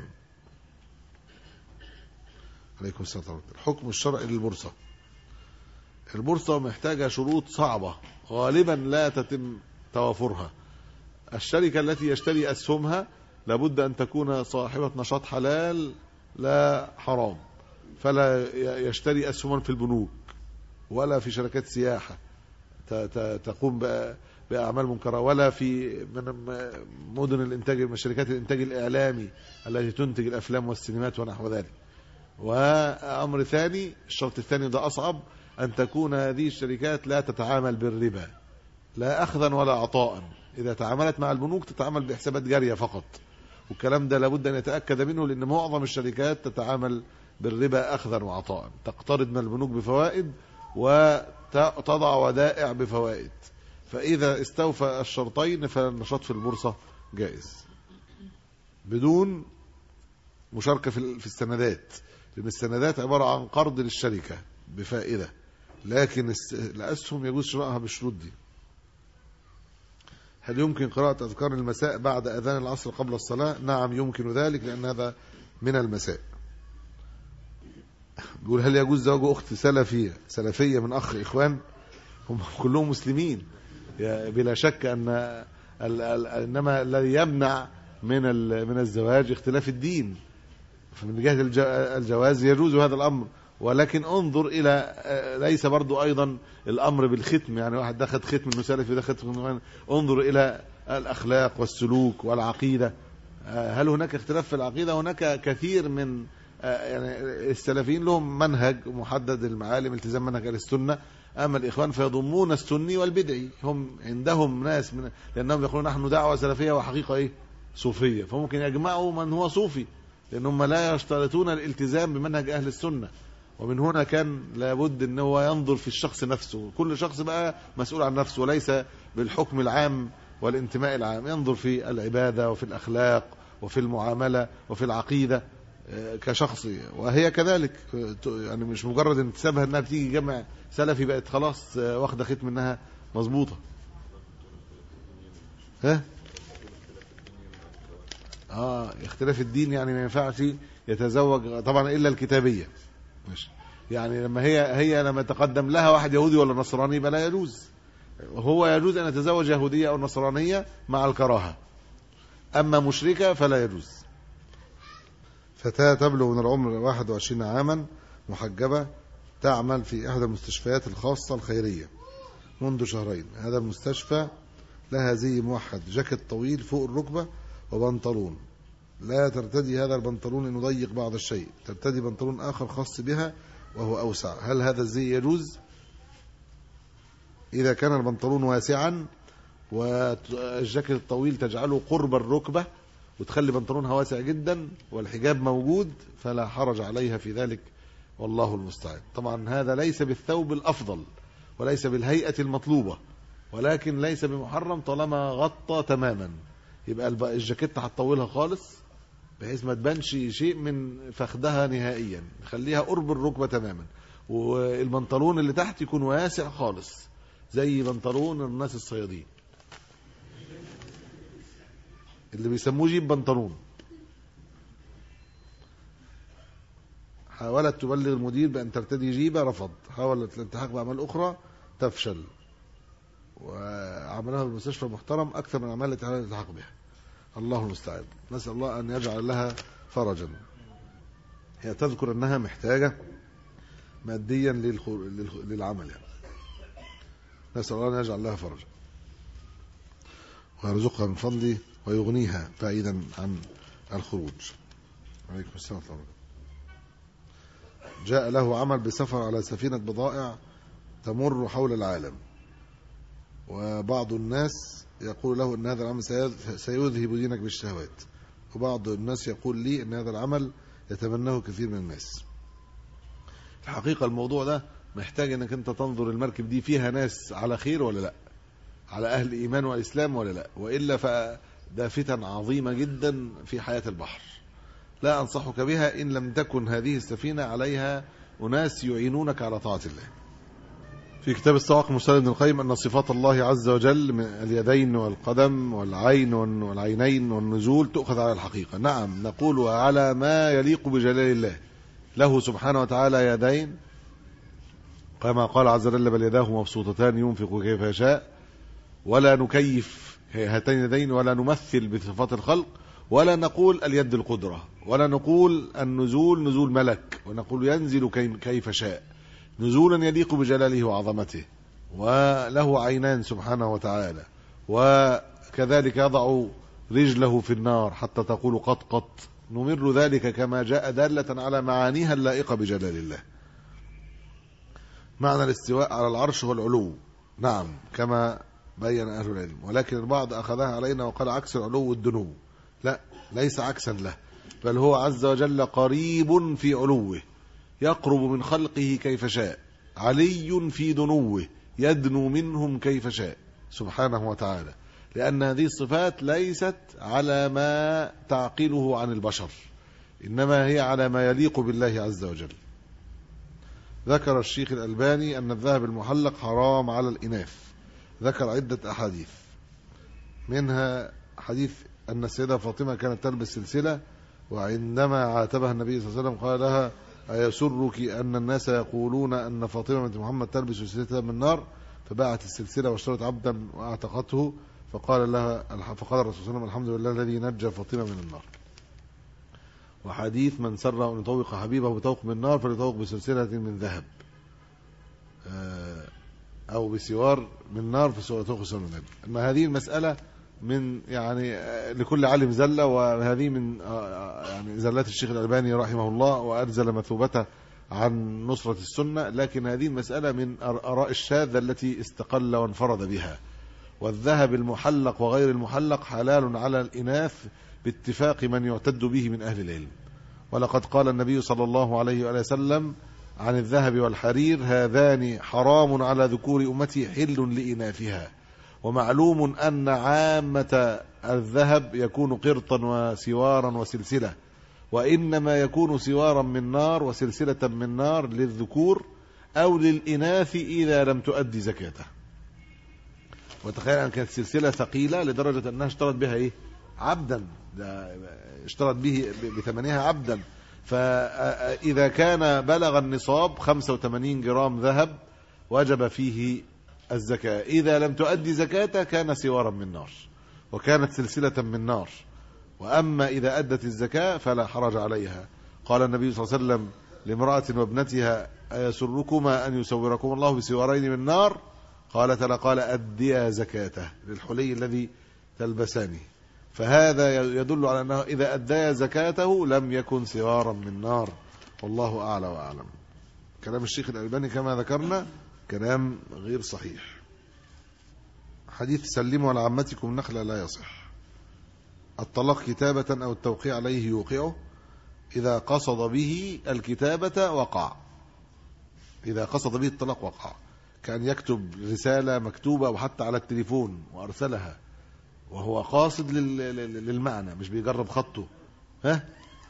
عليكم السلام ورحمة الله. الحكم الشرعي للبورصة. البورصة محتاجة شروط صعبة غالبا لا تتم توافرها. الشركة التي يشتري أسهمها لابد أن تكون صاحبة نشاط حلال لا حرام، فلا يشتري أسهما في البنوك ولا في شركات سياحة تقوم بأعمال منكرة، ولا في من مدن الإنتاج، شركات الإنتاج الإعلامي التي تنتج الأفلام والسينمات ونحو ذلك. وأمر ثاني، الشرط الثاني ده أصعب، أن تكون هذه الشركات لا تتعامل بالربا، لا أخذا ولا عطاء. إذا تعاملت مع البنوك تتعامل بحسابات جارية فقط، والكلام ده لابد أن يتأكد منه، لأن معظم الشركات تتعامل بالربا أخذا وعطاء، تقترض من البنوك بفوائد وتضع ودائع بفوائد. فإذا استوفى الشرطين فالنشاط في البورصة جائز بدون مشاركة في السندات، لأن السندات عبارة عن قرض للشركة بفائدة، لكن الأسهم يجوز شرائها بالشروط دي. هل يمكن قراءة أذكار المساء بعد أذان العصر قبل الصلاة؟ نعم يمكن ذلك، لأن هذا من المساء. بيقول هل يجوز زواج أخت سلفية سلفية من أخ إخوان؟ هم كلهم مسلمين بلا شك، أن إنما الذي يمنع من من الزواج اختلاف الدين، فمن جهة الجواز يجوز هذا الأمر، ولكن انظر إلى ليس برضو أيضا الأمر بالختم، يعني واحد ده خد ختم انه سلفي وده خد ختم، انظر إلى الأخلاق والسلوك والعقيدة. هل هناك اختلاف في العقيدة؟ هناك كثير من يعني السلفيين لهم منهج محدد المعالم، التزام منهج أهل السنة، أما الإخوان فيضمون السني والبدعي، هم عندهم ناس من لأنهم يقولون نحن دعوة سلفية وحقيقة إيه صوفية، فممكن يجمعوا من هو صوفي، لأنهم لا يشترطون الالتزام بمنهج أهل السنة. ومن هنا كان لابد أن هو ينظر في الشخص نفسه، كل شخص بقى مسؤول عن نفسه وليس بالحكم العام والانتماء العام، ينظر في العبادة وفي الأخلاق وفي المعاملة وفي العقيدة كشخص، وهي كذلك، يعني مش مجرد ان تسابها انها بتيجي جمع سلفي بقت خلاص واخده ختم منها مظبوطه. ها اه اختلاف الدين يعني ما ينفعش يتزوج طبعا الا الكتابيه، ماشي، يعني لما هي هي لما تقدم لها واحد يهودي ولا نصراني يبقى لا يجوز، هو يجوز ان يتزوج يهوديه او نصرانيه مع الكراهه، اما مشركه فلا يجوز. فتاة تبلغ من العمر واحد وعشرين عاما، محجبة، تعمل في إحدى المستشفيات الخاصة الخيرية منذ شهرين. هذا المستشفى لها زي موحد، جاكيت طويل فوق الركبة وبنطلون، لا ترتدي هذا البنطلون إنه ضيق بعض الشيء، ترتدي بنطلون آخر خاص بها وهو أوسع. هل هذا الزي يجوز؟ إذا كان البنطلون واسعا والجاكيت الطويل تجعله قرب الركبة وتخلي بنطلونها واسع جدا والحجاب موجود فلا حرج عليها في ذلك، والله المستعان. طبعا هذا ليس بالثوب الأفضل وليس بالهيئة المطلوبة، ولكن ليس بمحرم طالما غطى تماما، يبقى الجاكيت هتطولها خالص بحيث ما تبانش شيء من فخدها نهائيا، خليها قرب الركبة تماما، والبنطلون اللي تحت يكون واسع خالص زي بنطلون الناس الصيادين اللي بيسموه جيب بنطلون. حاولت تبلغ المدير بأن ترتدي جيبة، رفض، حاولت الالتحاق بأعمال أخرى تفشل، وعملها بالمستشفى محترم أكثر من الأعمال التي حاولت الالتحاق بها. الله المستعان، نسأل الله أن يجعل لها فرجا. هي تذكر أنها محتاجة ماديا للعمل، يعني نسأل الله أن يجعل لها فرجا ويرزقها من فضله ويغنيها بعيدا عن الخروج. عليكم السلام ورحمة الله. جاء له عمل بسفر على سفينة بضائع تمر حول العالم، وبعض الناس يقول له أن هذا العمل سيذهب دينك بالشهوات، وبعض الناس يقول لي أن هذا العمل يتمناه كثير من الناس. الحقيقة الموضوع ده محتاج أنك أنت تنظر المركب دي فيها ناس على خير ولا لا، على أهل إيمان وإسلام ولا لا، وإلا فده فتن عظيمة جدا في حياة البحر، لا أنصحك بها إن لم تكن هذه السفينة عليها أناس يعينونك على طاعة الله. في كتاب الصواعق المرسلة ابن القيم أن صفات الله عز وجل من اليدين والقدم والعين والعينين والنزول تؤخذ على الحقيقة. نعم نقول على ما يليق بجلال الله، له سبحانه وتعالى يدين كما قال عز وجل بل يداه مبسوطتان ينفق كيف يشاء، ولا نكيف هاتين اليدين ولا نمثل بصفات الخلق، ولا نقول اليد القدرة، ولا نقول النزول نزول ملك، ونقول ينزل كيف شاء نزولا يليق بجلاله وعظمته، وله عينان سبحانه وتعالى، وكذلك يضع رجله في النار حتى تقول قط قط، نمر ذلك كما جاء دالة على معانيها اللائقة بجلال الله. معنى الاستواء على العرش هو العلو، نعم كما بين أهل العلم، ولكن البعض أخذها علينا وقال عكس العلو الدنو. لا، ليس عكسا له، بل هو عز وجل قريب في علوه، يقرب من خلقه كيف شاء، علي في دنوه، يدنو منهم كيف شاء سبحانه وتعالى، لأن هذه الصفات ليست على ما تعقله عن البشر، إنما هي على ما يليق بالله عز وجل. ذكر الشيخ الألباني أن الذهب المحلق حرام على الإناث، ذكر عدة أحاديث، منها حديث أن السيدة فاطمة كانت تلبس سلسلة، وعندما عاتبها النبي صلى الله عليه وسلم قال لها أيسرك أن الناس يقولون أن فاطمة بنت محمد تلبس سلسلة من نار؟ فباعت السلسلة واشترت عبدا واعتقته، فقال لها فقال الرسول صلى الله عليه وسلم الحمد لله الذي نجى فاطمة من النار. وحديث من سر أن يطوق حبيبه بطوق من نار فليطوق بسلسلة من ذهب، أو بسوار من نار فليطوق بسوار من ذهب. أما هذه المسألة من يعني لكل عالم زلة، وهذه من يعني زلات الشيخ الألباني رحمه الله، وأرزل مثوبته عن نصرة السنة، لكن هذه المسألة من آراء الشاذة التي استقل وانفرد بها. والذهب المحلق وغير المحلق حلال على الإناث باتفاق من يعتد به من أهل العلم. ولقد قال النبي صلى الله عليه وآله وسلم عن الذهب والحرير هذان حرام على ذكور أمتي حل لإناثها. ومعلوم أن عامة الذهب يكون قرطا وسوارا وسلسلة، وإنما يكون سوارا من نار وسلسلة من نار للذكور أو للإناث إذا لم تؤدي زكاته. وتخيل أن كانت سلسلة ثقيلة لدرجة أنها اشترت بها إيه؟ عبدا، اشترت به بثمنها عبدا، فإذا كان بلغ النصاب خمسة وثمانين جرام ذهب وجب فيه الزكاة، إذا لم تؤدي زكاته كان سوارا من نار وكانت سلسلة من نار. وأما إذا أدت الزكاة فلا حرج عليها. قال النبي صلى الله عليه وسلم لامرأة وابنتها أيسركما أن يسوركم الله بسوارين من نار؟ قالت لا، قال أديا زكاته للحلي الذي تلبسانه. فهذا يدل على أنه إذا أدى زكاته لم يكن سوارا من نار، والله أعلى وأعلم. كلام الشيخ الألباني كما ذكرنا كلام غير صحيح. حديث سلموا على عمتكم نخلة لا يصح. الطلاق كتابة أو التوقيع عليه يوقعه، إذا قصد به الكتابة وقع، إذا قصد به الطلاق وقع، كان يكتب رسالة مكتوبة وحتى على التليفون وأرسلها وهو قاصد للمعنى، مش بيجرب خطه. ها،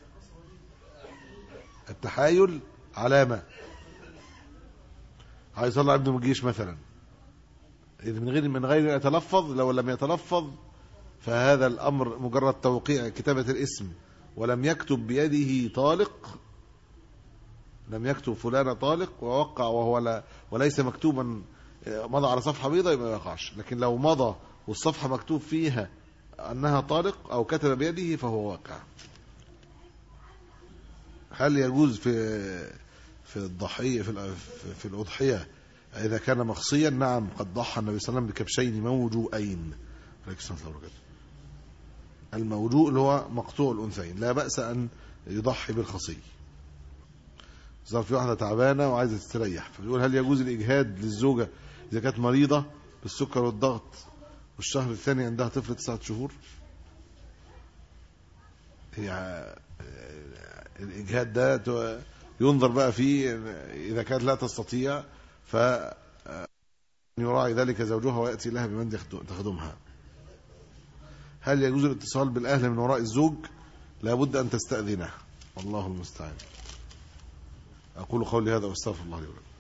التحايل علامة. عايز يطلع ابنه من الجيش مثلا، إذا من غير من غير يتلفظ، لو لم يتلفظ فهذا الأمر مجرد توقيع كتابة الاسم، ولم يكتب بيده طالق، لم يكتب فلان طالق ووقع وهو لا وليس مكتوبا، مضى على صفحة بيضاء يبقى ما يقعش. لكن لو مضى والصفحة مكتوب فيها أنها طالق أو كتب بيده فهو واقع. هل يجوز في في الضحية في في الأضحية إذا كان مخصيا؟ نعم، قد ضحى النبي صلى الله عليه وسلم بكبشين موجوئين. الموجوء اللي هو مقطوع الأنثيين، لا بأس أن يضحي بالخصي. صار في واحدة تعبانة وعايزة تستريح، فبيقول هل يجوز الإجهاد للزوجة إذا كانت مريضة بالسكر والضغط والشهر الثاني عندها طفل تسعة شهور؟ هي الإجهاد ده ينظر بقى فيه، إذا كانت لا تستطيع ف يراعي ذلك زوجها ويأتي لها بمن تخدمها. هل يجوز الاتصال بالأهل من وراء الزوج؟ لابد أن تستأذنه، والله المستعان. أقول قولي هذا واستغفر الله لي ولكم.